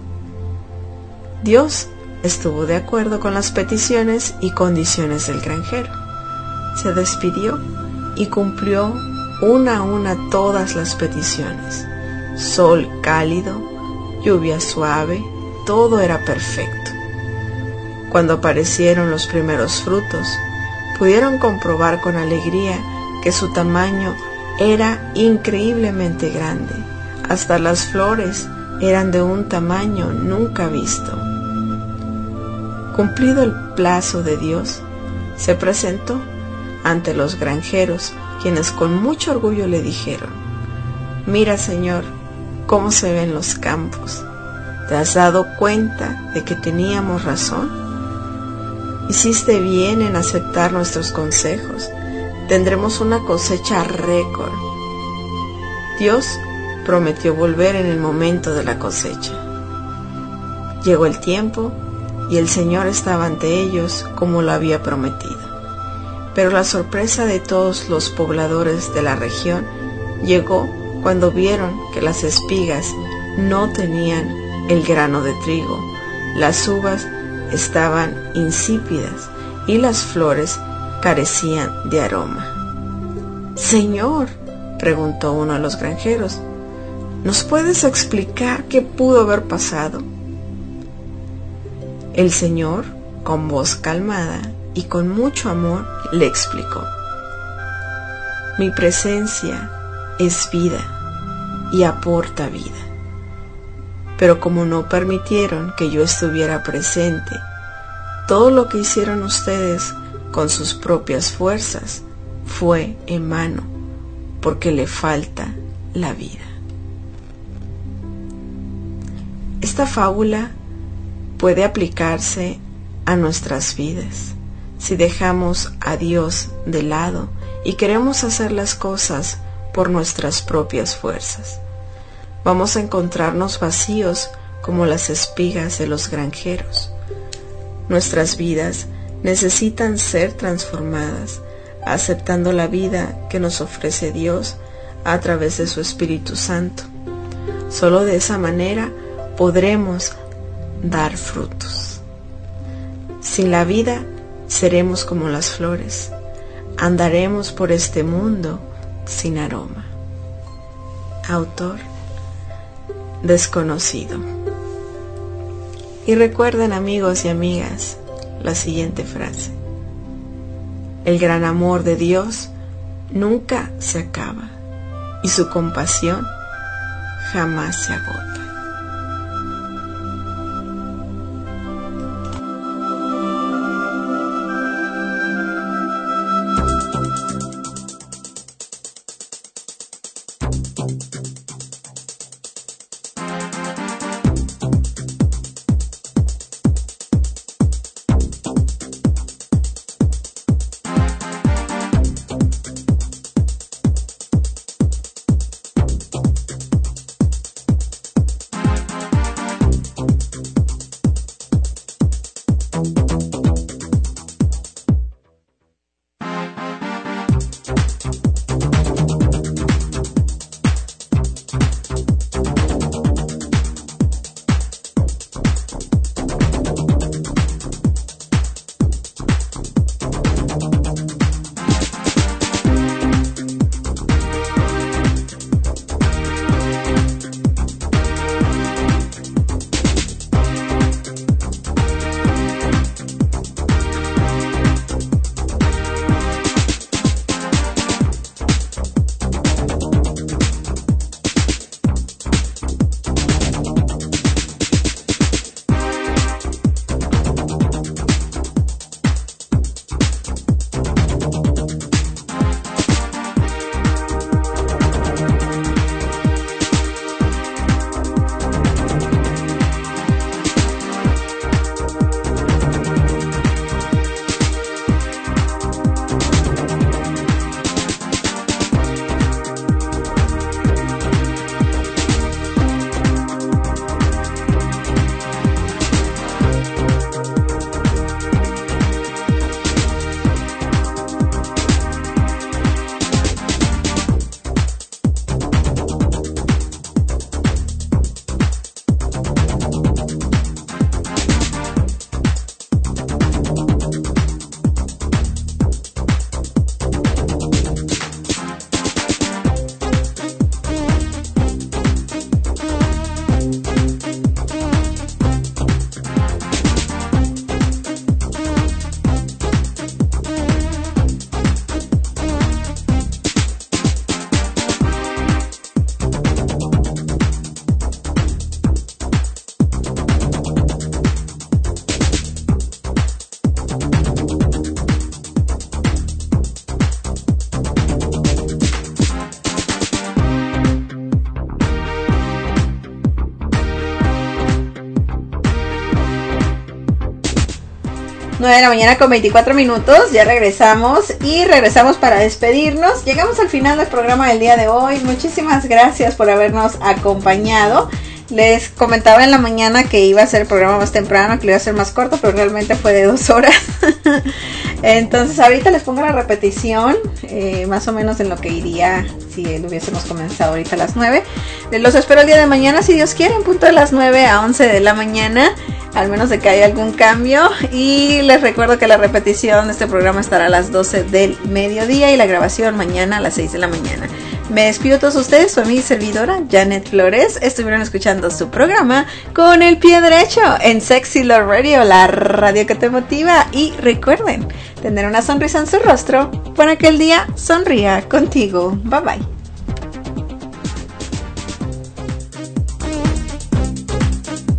Dios estuvo de acuerdo con las peticiones y condiciones del granjero. Se despidió y cumplió una a una todas las peticiones. Sol cálido, lluvia suave, todo era perfecto. Cuando aparecieron los primeros frutos, pudieron comprobar con alegría que su tamaño era increíblemente grande. Hasta las flores eran de un tamaño nunca visto. Cumplido el plazo de Dios, se presentó ante los granjeros, quienes con mucho orgullo le dijeron: Mira, Señor, cómo se ven los campos. ¿Te has dado cuenta de que teníamos razón? Hiciste bien en aceptar nuestros consejos. Tendremos una cosecha récord. Dios prometió volver en el momento de la cosecha. Llegó el tiempo y el Señor estaba ante ellos como lo había prometido. Pero la sorpresa de todos los pobladores de la región llegó cuando vieron que las espigas no tenían el grano de trigo, las uvas estaban insípidas y las flores carecían de aroma. Señor, preguntó uno de los granjeros, ¿nos puedes explicar qué pudo haber pasado? El Señor, con voz calmada y con mucho amor, le explicó: Mi presencia es vida y aporta vida. Pero como no permitieron que yo estuviera presente, todo lo que hicieron ustedes con sus propias fuerzas fue en vano, porque le falta la vida. Esta fábula puede aplicarse a nuestras vidas si dejamos a Dios de lado y queremos hacer las cosas por nuestras propias fuerzas. Vamos a encontrarnos vacíos como las espigas de los granjeros. Nuestras vidas necesitan ser transformadas, aceptando la vida que nos ofrece Dios a través de su Espíritu Santo. Solo de esa manera podremos dar frutos. Sin la vida seremos como las flores, andaremos por este mundo sin aroma. Autor desconocido. Y recuerden, amigos y amigas, la siguiente frase: el gran amor de Dios nunca se acaba y su compasión jamás se agota. nueve de la mañana con veinticuatro minutos, ya regresamos y regresamos para despedirnos. Llegamos al final del programa del día de hoy. Muchísimas gracias por habernos acompañado. Les comentaba en la mañana que iba a ser el programa más temprano, que lo iba a hacer más corto, pero realmente fue de dos horas. Entonces ahorita les pongo la repetición, eh, más o menos en lo que iría si lo hubiésemos comenzado ahorita a las nueve. Los espero el día de mañana, si Dios quiere, en punto de las nueve a once de la mañana, al menos de que haya algún cambio. Y les recuerdo que la repetición de este programa estará a las doce del mediodía y la grabación mañana a las seis de la mañana. Me despido a todos ustedes, soy mi servidora Janet Flores. Estuvieron escuchando su programa Con el Pie Derecho en Sexy Love Radio, la radio que te motiva. Y recuerden, tener una sonrisa en su rostro para que el día sonría contigo. Bye bye.